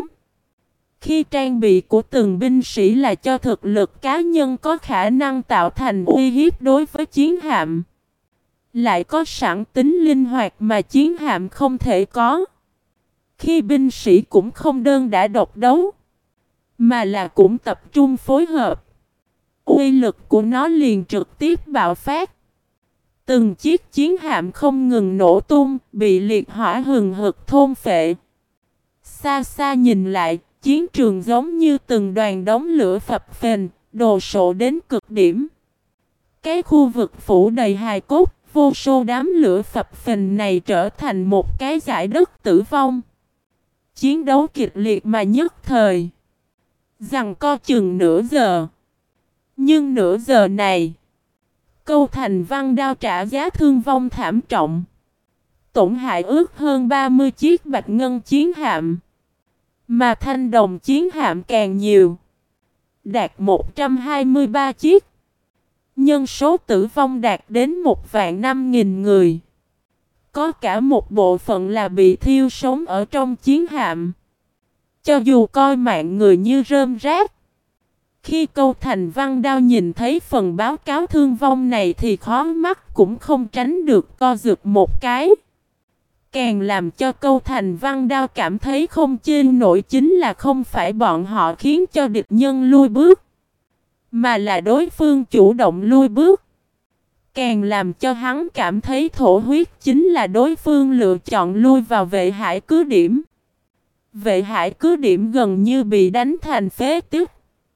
Khi trang bị của từng binh sĩ là cho thực lực cá nhân có khả năng tạo thành uy hiếp đối với chiến hạm, lại có sẵn tính linh hoạt mà chiến hạm không thể có. Khi binh sĩ cũng không đơn đả độc đấu, mà là cũng tập trung phối hợp, uy lực của nó liền trực tiếp bạo phát. Từng chiếc chiến hạm không ngừng nổ tung, bị liệt hỏa hừng hực thôn phệ. Xa xa nhìn lại, chiến trường giống như từng đoàn đống lửa phập phình, đồ sộ đến cực điểm. Cái khu vực phủ đầy hài cốt, vô số đám lửa phập phình này trở thành một cái dải đất tử vong. Chiến đấu kịch liệt mà nhất thời, giằng co chừng nửa giờ. Nhưng nửa giờ này, Câu Thành Văn đao trả giá thương vong thảm trọng, tổn hại ước hơn ba mươi chiếc bạch ngân chiến hạm, mà thanh đồng chiến hạm càng nhiều, đạt một trăm hai mươi ba chiếc. Nhân số tử vong đạt đến một vạn năm nghìn người. Có cả một bộ phận là bị thiêu sống ở trong chiến hạm. Cho dù coi mạng người như rơm rác, Khi Câu Thành Văn Đao nhìn thấy phần báo cáo thương vong này thì khó mắt cũng không tránh được co giật một cái. Càng làm cho Câu Thành Văn Đao cảm thấy không chênh nổi chính là không phải bọn họ khiến cho địch nhân lui bước, mà là đối phương chủ động lui bước. Càng làm cho hắn cảm thấy thổ huyết chính là đối phương lựa chọn lui vào Vệ Hải cứ điểm. Vệ Hải cứ điểm gần như bị đánh thành phế tích.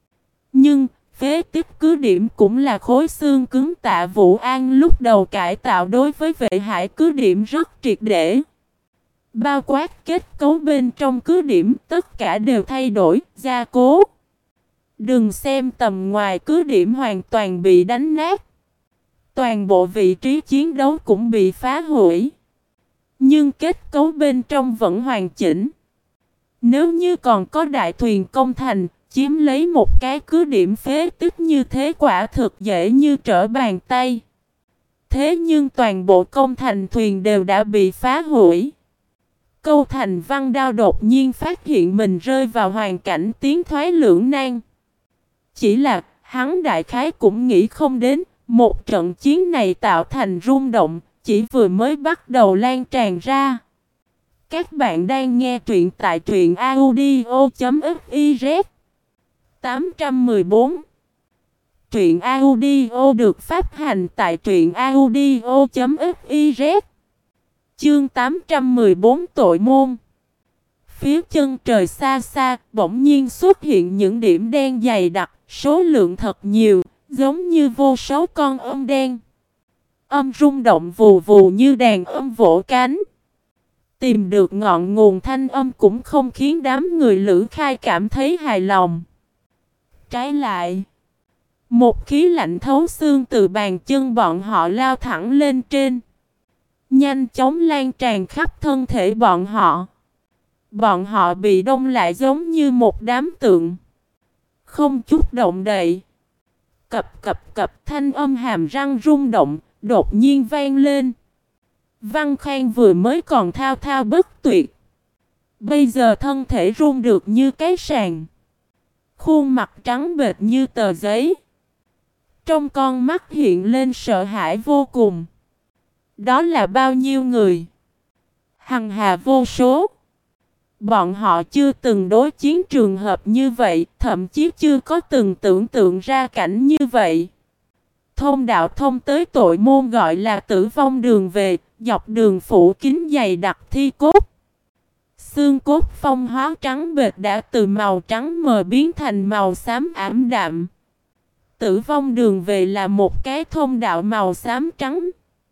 Nhưng phế tích cứ điểm cũng là khối xương cứng. Tạ Vũ An lúc đầu cải tạo đối với Vệ Hải cứ điểm rất triệt để. Bao quát kết cấu bên trong cứ điểm tất cả đều thay đổi, gia cố. Đừng xem tầm ngoài cứ điểm hoàn toàn bị đánh nát. Toàn bộ vị trí chiến đấu cũng bị phá hủy. Nhưng kết cấu bên trong vẫn hoàn chỉnh. Nếu như còn có đại thuyền công thành, chiếm lấy một cái cứ điểm phế tích như thế quả thực dễ như trở bàn tay. Thế nhưng toàn bộ công thành thuyền đều đã bị phá hủy. Câu Thành Văn Đao đột nhiên phát hiện mình rơi vào hoàn cảnh tiến thoái lưỡng nan. Chỉ là hắn đại khái cũng nghĩ không đến, một trận chiến này tạo thành rung động, chỉ vừa mới bắt đầu lan tràn ra. Các bạn đang nghe truyện tại truyện audio chấm fiz. tám trăm mười bốn Truyện audio được phát hành tại truyện audio chấm fiz. Chương tám trăm mười bốn Tội môn. Phía chân trời xa xa, bỗng nhiên xuất hiện những điểm đen dày đặc, số lượng thật nhiều, giống như vô số con ong đen. Âm rung động vù vù như đàn ong vỗ cánh. Tìm được ngọn nguồn thanh âm cũng không khiến đám người Lữ Khai cảm thấy hài lòng. Trái lại, một khí lạnh thấu xương từ bàn chân bọn họ lao thẳng lên trên, nhanh chóng lan tràn khắp thân thể bọn họ. Bọn họ bị đông lại giống như một đám tượng, không chút động đậy. Cập cập cập thanh âm hàm răng rung động, đột nhiên vang lên. Văn Khang vừa mới còn thao thao bất tuyệt, bây giờ thân thể run được như cái sàn. Khuôn mặt trắng bệch như tờ giấy. Trong con mắt hiện lên sợ hãi vô cùng. Đó là bao nhiêu người? Hằng hà vô số. Bọn họ chưa từng đối chiến trường hợp như vậy, thậm chí chưa có từng tưởng tượng ra cảnh như vậy. Thông đạo thông tới tội môn gọi là tử vong đường về, dọc đường phủ kín dày đặc thi cốt. Xương cốt phong hóa trắng bệch đã từ màu trắng mờ biến thành màu xám ảm đạm. Tử vong đường về là một cái thông đạo màu xám trắng.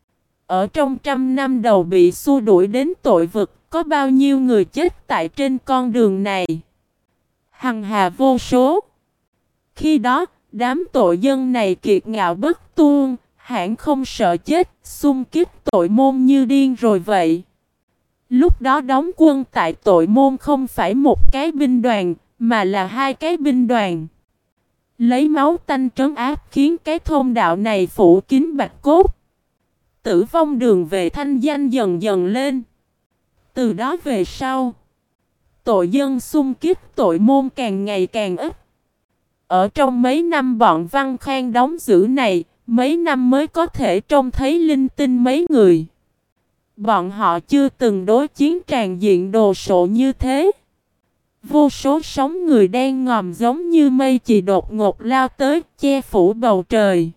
Ở trong trăm năm đầu bị xua đuổi đến tội vực, có bao nhiêu người chết tại trên con đường này? Hằng hà vô số. Khi đó, đám tội dân này kiệt ngạo bất tuôn, hẳn không sợ chết, xung kích tội môn như điên rồi vậy. Lúc đó đóng quân tại tội môn không phải một cái binh đoàn, mà là hai cái binh đoàn. Lấy máu tanh trấn áp khiến cái thông đạo này phủ kín bạch cốt. Tử vong đường về thanh danh dần dần lên. Từ đó về sau, tội dân xung kích tội môn càng ngày càng ít. Ở trong mấy năm bọn Văn Khang đóng giữ này, mấy năm mới có thể trông thấy linh tinh mấy người. Bọn họ chưa từng đối chiến tràn diện đồ sộ như thế. Vô số sóng người đen ngòm giống như mây chỉ đột ngột lao tới, che phủ bầu trời.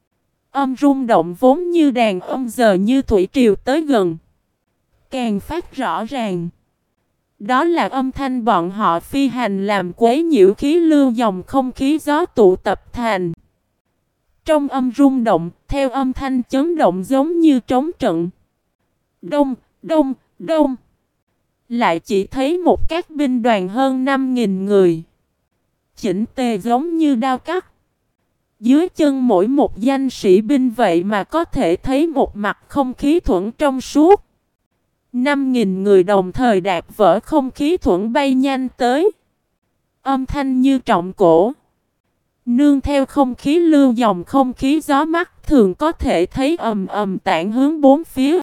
Âm rung động vốn như đàn ông giờ như thủy triều tới gần, càng phát rõ ràng. Đó là âm thanh bọn họ phi hành làm quấy nhiễu khí lưu dòng không khí gió tụ tập thành. Trong âm rung động, theo âm thanh chấn động giống như trống trận. Đông, đông, đông. Lại chỉ thấy một các binh đoàn hơn năm nghìn người. Chỉnh tề giống như đao cắt. Dưới chân mỗi một danh sĩ binh vậy mà có thể thấy một mặt không khí thuẫn trong suốt. Năm nghìn người đồng thời đạp vỡ không khí thuẫn bay nhanh tới. Âm thanh như trọng cổ. Nương theo không khí lưu dòng không khí gió mắt thường có thể thấy ầm ầm tản hướng bốn phía.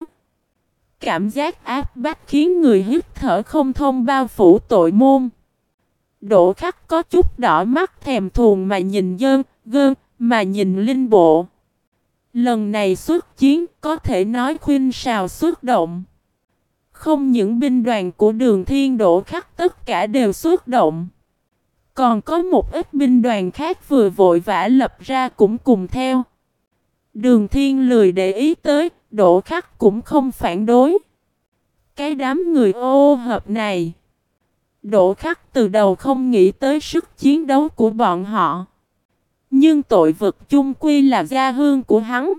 Cảm giác áp bách khiến người hít thở không thông bao phủ tội môn. Đỗ Khắc có chút đỏ mắt thèm thuồng mà nhìn Dơn, Gơn, mà nhìn Linh Bộ. Lần này xuất chiến có thể nói khuynh sào xuất động. Không những binh đoàn của Đường Thiên Đỗ Khắc tất cả đều xuất động. Còn có một ít binh đoàn khác vừa vội vã lập ra cũng cùng theo. Đường Thiên lười để ý tới, Đỗ Khắc cũng không phản đối. Cái đám người ô hợp này. Đỗ Khắc từ đầu không nghĩ tới sức chiến đấu của bọn họ. Nhưng tội vực chung quy là gia hương của hắn.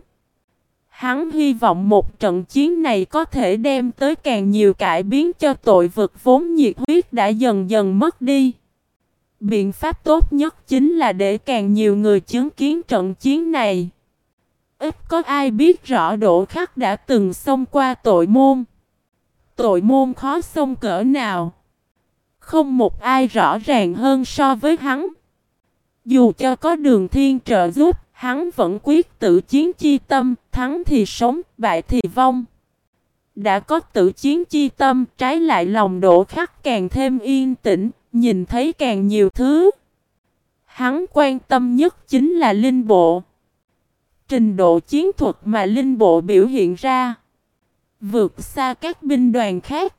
Hắn hy vọng một trận chiến này có thể đem tới càng nhiều cải biến cho tội vực vốn nhiệt huyết đã dần dần mất đi. Biện pháp tốt nhất chính là để càng nhiều người chứng kiến trận chiến này. Ít có ai biết rõ Đỗ Khắc đã từng xông qua tội môn. Tội môn khó xông cỡ nào. Không một ai rõ ràng hơn so với hắn. Dù cho có Đường Thiên trợ giúp, hắn vẫn quyết tử chiến chi tâm, thắng thì sống, bại thì vong. Đã có tử chiến chi tâm, trái lại lòng Đỗ Khắc càng thêm yên tĩnh, nhìn thấy càng nhiều thứ. Hắn quan tâm nhất chính là Linh Bộ. Trình độ chiến thuật mà Linh Bộ biểu hiện ra vượt xa các binh đoàn khác.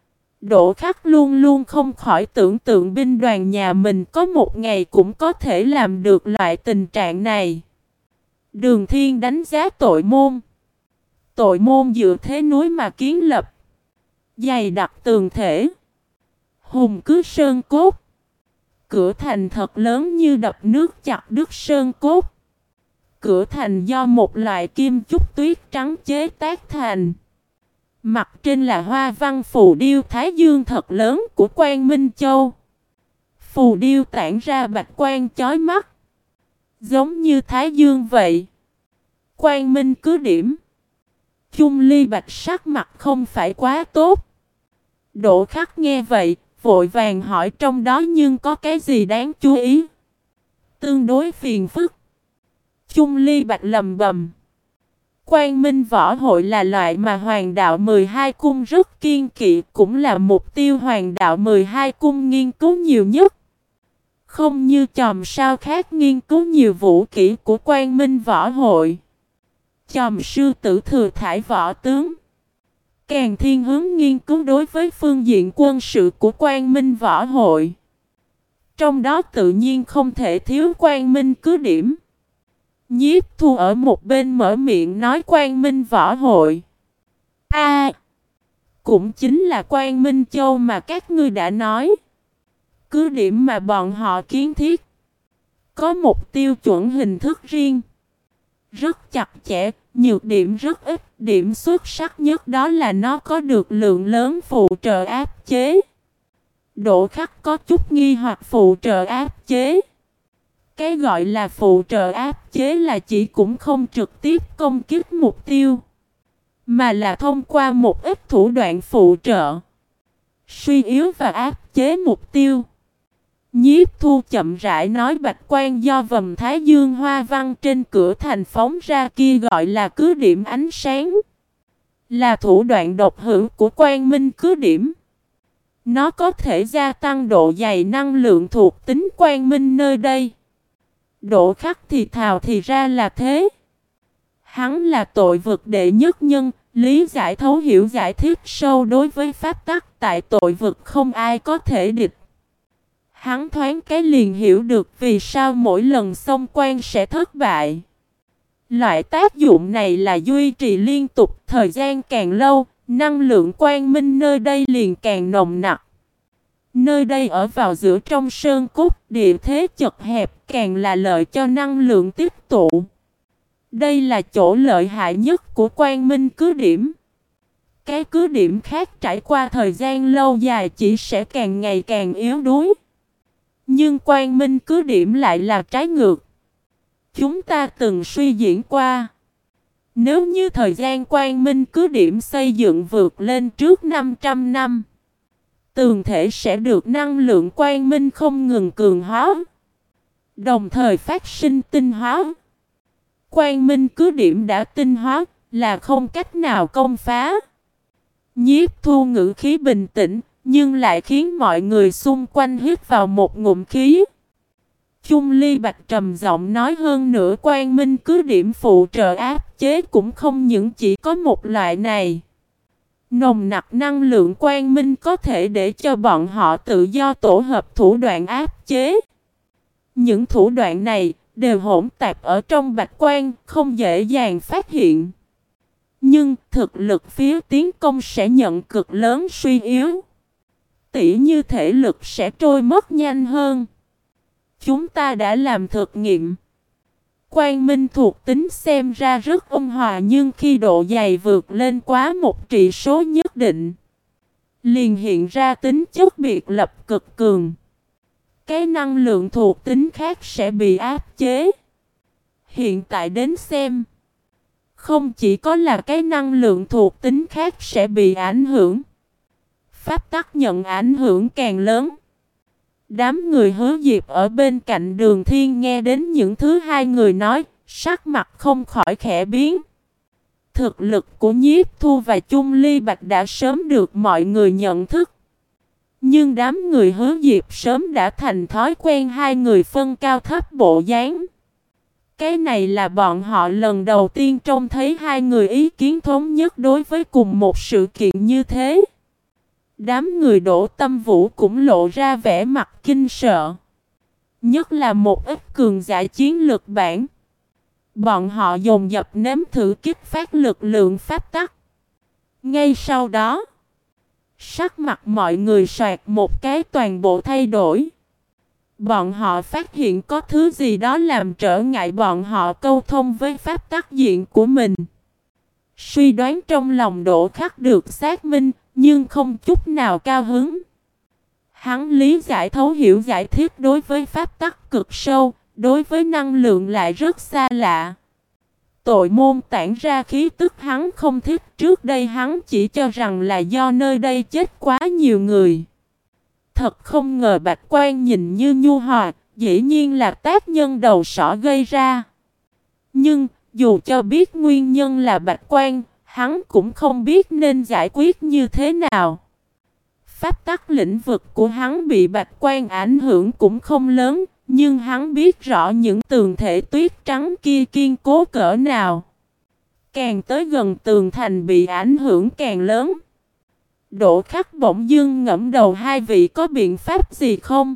Đỗ Khắc luôn luôn không khỏi tưởng tượng binh đoàn nhà mình có một ngày cũng có thể làm được loại tình trạng này. Đường Thiên đánh giá tội môn. Tội môn dựa thế núi mà kiến lập. Dày đặc tường thể. Hùng cứ sơn cốt. Cửa thành thật lớn như đập nước chặt đứt sơn cốt. Cửa thành do một loại kim chúc tuyết trắng chế tác thành. Mặt trên là hoa văn phù điêu Thái Dương thật lớn của Quang Minh Châu. Phù điêu tản ra bạch quang chói mắt. Giống như Thái Dương vậy. Quang Minh cứ điểm. Chung Ly Bạch sắc mặt không phải quá tốt. Đỗ Khắc nghe vậy, vội vàng hỏi trong đó nhưng có cái gì đáng chú ý. Tương đối phiền phức. Chung Ly Bạch lầm bầm. Quang Minh Võ Hội là loại mà Hoàng đạo mười hai cung rất kiên kỵ, cũng là mục tiêu Hoàng đạo mười hai cung nghiên cứu nhiều nhất. Không như chòm sao khác nghiên cứu nhiều vũ kỹ của Quang Minh Võ Hội. Chòm sư tử thừa thải võ tướng. Càng thiên hướng nghiên cứu đối với phương diện quân sự của Quang Minh Võ Hội. Trong đó tự nhiên không thể thiếu Quang Minh cứ điểm. Nhiếp Thu ở một bên mở miệng nói Quang Minh Võ Hội. A, à, cũng chính là Quang Minh Châu mà các ngươi đã nói. Cứ điểm mà bọn họ kiến thiết. Có một tiêu chuẩn hình thức riêng. Rất chặt chẽ, nhược điểm rất ít. Điểm xuất sắc nhất đó là nó có được lượng lớn phụ trợ áp chế. Đỗ Khắc có chút nghi hoặc phụ trợ áp chế. Cái gọi là phụ trợ áp chế là chỉ cũng không trực tiếp công kích mục tiêu, mà là thông qua một ít thủ đoạn phụ trợ, suy yếu và áp chế mục tiêu. Nhiếp Thu chậm rãi nói bạch quang do vầng Thái Dương hoa văn trên cửa thành phóng ra kia gọi là cứ điểm ánh sáng. Là thủ đoạn độc hữu của Quang Minh cứ điểm. Nó có thể gia tăng độ dày năng lượng thuộc tính Quang Minh nơi đây. Đỗ Khắc thì thào thì ra là thế. Hắn là tội vực đệ nhất nhân, lý giải thấu hiểu giải thích sâu đối với pháp tắc tại tội vực không ai có thể địch. Hắn thoáng cái liền hiểu được vì sao mỗi lần xông quan sẽ thất bại. Loại tác dụng này là duy trì liên tục, thời gian càng lâu, năng lượng quang minh nơi đây liền càng nồng nặc. Nơi đây ở vào giữa trong sơn cốt, địa thế chật hẹp càng là lợi cho năng lượng tiếp tụ. Đây là chỗ lợi hại nhất của Quang Minh cứ điểm. Cái cứ điểm khác trải qua thời gian lâu dài chỉ sẽ càng ngày càng yếu đuối. Nhưng Quang Minh cứ điểm lại là trái ngược. Chúng ta từng suy diễn qua. Nếu như thời gian Quang Minh cứ điểm xây dựng vượt lên trước năm trăm năm, tường thể sẽ được năng lượng Quang Minh không ngừng cường hóa, đồng thời phát sinh tinh hóa. Quang Minh cứ điểm đã tinh hóa, là không cách nào công phá. Nhiếp Thu ngữ khí bình tĩnh, nhưng lại khiến mọi người xung quanh hít vào một ngụm khí. Chung Ly Bạch trầm giọng nói, hơn nữa Quang Minh cứ điểm phụ trợ áp chế cũng không những chỉ có một loại này. Nồng nặc năng lượng Quang Minh có thể để cho bọn họ tự do tổ hợp thủ đoạn áp chế. Những thủ đoạn này đều hỗn tạp ở trong bạch quang, không dễ dàng phát hiện. Nhưng thực lực phía tiến công sẽ nhận cực lớn suy yếu. Tỉ như thể lực sẽ trôi mất nhanh hơn. Chúng ta đã làm thực nghiệm. Quang minh thuộc tính xem ra rất ôn hòa, nhưng khi độ dày vượt lên quá một trị số nhất định, liền hiện ra tính chất biệt lập cực cường. Cái năng lượng thuộc tính khác sẽ bị áp chế. Hiện tại đến xem, không chỉ có là cái năng lượng thuộc tính khác sẽ bị ảnh hưởng, pháp tắc nhận ảnh hưởng càng lớn. Đám người Hứa Diệp ở bên cạnh Đường Thiên nghe đến những thứ hai người nói, sắc mặt không khỏi khẽ biến. Thực lực của Nhiếp Thu và Chung Ly Bạch đã sớm được mọi người nhận thức. Nhưng đám người Hứa Diệp sớm đã thành thói quen hai người phân cao thấp bộ dáng. Cái này là bọn họ lần đầu tiên trông thấy hai người ý kiến thống nhất đối với cùng một sự kiện như thế. Đám người Đỗ Tâm Vũ cũng lộ ra vẻ mặt kinh sợ. Nhất là một ít cường giả chiến lực bản. Bọn họ dồn dập nếm thử kích phát lực lượng pháp tắc. Ngay sau đó, sắc mặt mọi người soạt một cái toàn bộ thay đổi. Bọn họ phát hiện có thứ gì đó làm trở ngại bọn họ câu thông với pháp tắc diện của mình. Suy đoán trong lòng Đỗ Khắc được xác minh, nhưng không chút nào cao hứng. Hắn lý giải thấu hiểu giải thích đối với pháp tắc cực sâu, đối với năng lượng lại rất xa lạ. Tội môn tản ra khí tức hắn không thích, trước đây hắn chỉ cho rằng là do nơi đây chết quá nhiều người. Thật không ngờ Bạch Quan nhìn như nhu hòa, dĩ nhiên là tác nhân đầu sỏ gây ra. Nhưng, dù cho biết nguyên nhân là Bạch Quan, hắn cũng không biết nên giải quyết như thế nào. Pháp tắc lĩnh vực của hắn bị Bạch Quan ảnh hưởng cũng không lớn, nhưng hắn biết rõ những tường thể tuyết trắng kia kiên cố cỡ nào. Càng tới gần tường thành bị ảnh hưởng càng lớn. Đỗ Khắc bỗng dưng ngẫm đầu, hai vị có biện pháp gì không?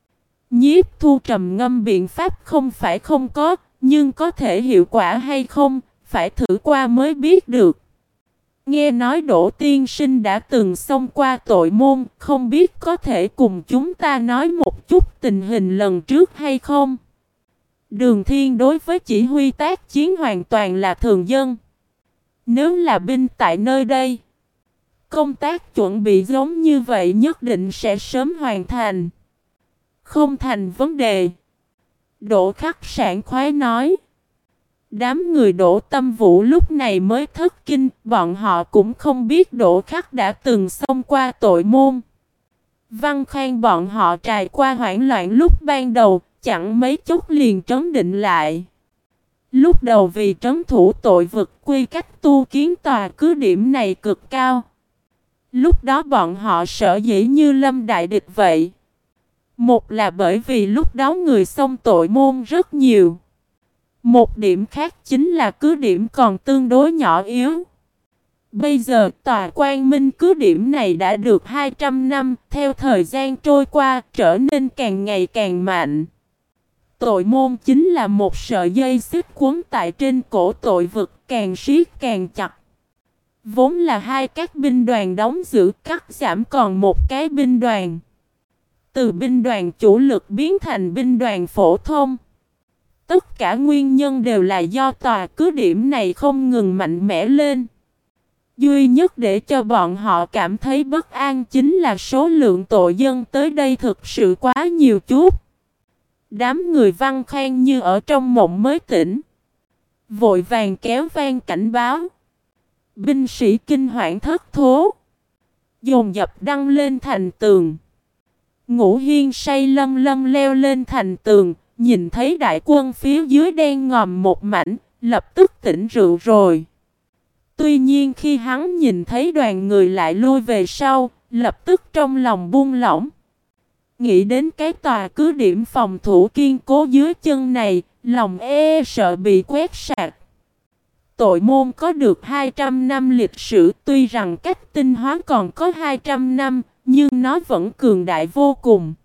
Nhiếp Thu trầm ngâm, biện pháp không phải không có, nhưng có thể hiệu quả hay không, phải thử qua mới biết được. Nghe nói Đỗ tiên sinh đã từng xông qua tội môn, không biết có thể cùng chúng ta nói một chút tình hình lần trước hay không? Đường Thiên đối với chỉ huy tác chiến hoàn toàn là thường dân. Nếu là binh tại nơi đây, công tác chuẩn bị giống như vậy nhất định sẽ sớm hoàn thành. Không thành vấn đề. Đỗ Khắc sảng khoái nói. Đám người Đỗ Tâm Vũ lúc này mới thất kinh, bọn họ cũng không biết Đỗ Khắc đã từng xông qua tội môn. Văn Khang bọn họ trải qua hoảng loạn lúc ban đầu, chẳng mấy chốc liền trấn định lại. Lúc đầu vì trấn thủ tội vực, quy cách tu kiến tòa cứ điểm này cực cao. Lúc đó bọn họ sợ dĩ như lâm đại địch vậy. Một là bởi vì lúc đó người xông tội môn rất nhiều. Một điểm khác chính là cứ điểm còn tương đối nhỏ yếu. Bây giờ tòa Quang Minh cứ điểm này đã được hai trăm năm, theo thời gian trôi qua trở nên càng ngày càng mạnh. Tội môn chính là một sợi dây xích quấn tại trên cổ tội vực, càng siết càng chặt. Vốn là hai các binh đoàn đóng giữ, cắt giảm còn một cái binh đoàn. Từ binh đoàn chủ lực biến thành binh đoàn phổ thông. Tất cả nguyên nhân đều là do tòa cứ điểm này không ngừng mạnh mẽ lên. Duy nhất để cho bọn họ cảm thấy bất an chính là số lượng tội dân tới đây thực sự quá nhiều chút. Đám người Văn Khang như ở trong mộng mới tỉnh. Vội vàng kéo vang cảnh báo. Binh sĩ kinh hoảng thất thố. Dồn dập đăng lên thành tường. Ngũ Hiên say lâm lâm leo lên thành tường. Nhìn thấy đại quân phía dưới đen ngòm một mảnh, lập tức tỉnh rượu rồi. Tuy nhiên khi hắn nhìn thấy đoàn người lại lui về sau, lập tức trong lòng buông lỏng. Nghĩ đến cái tòa cứ điểm phòng thủ kiên cố dưới chân này, lòng e sợ bị quét sạch. Tội môn có được hai trăm năm lịch sử, tuy rằng cách tinh hóa còn có hai trăm năm, nhưng nó vẫn cường đại vô cùng.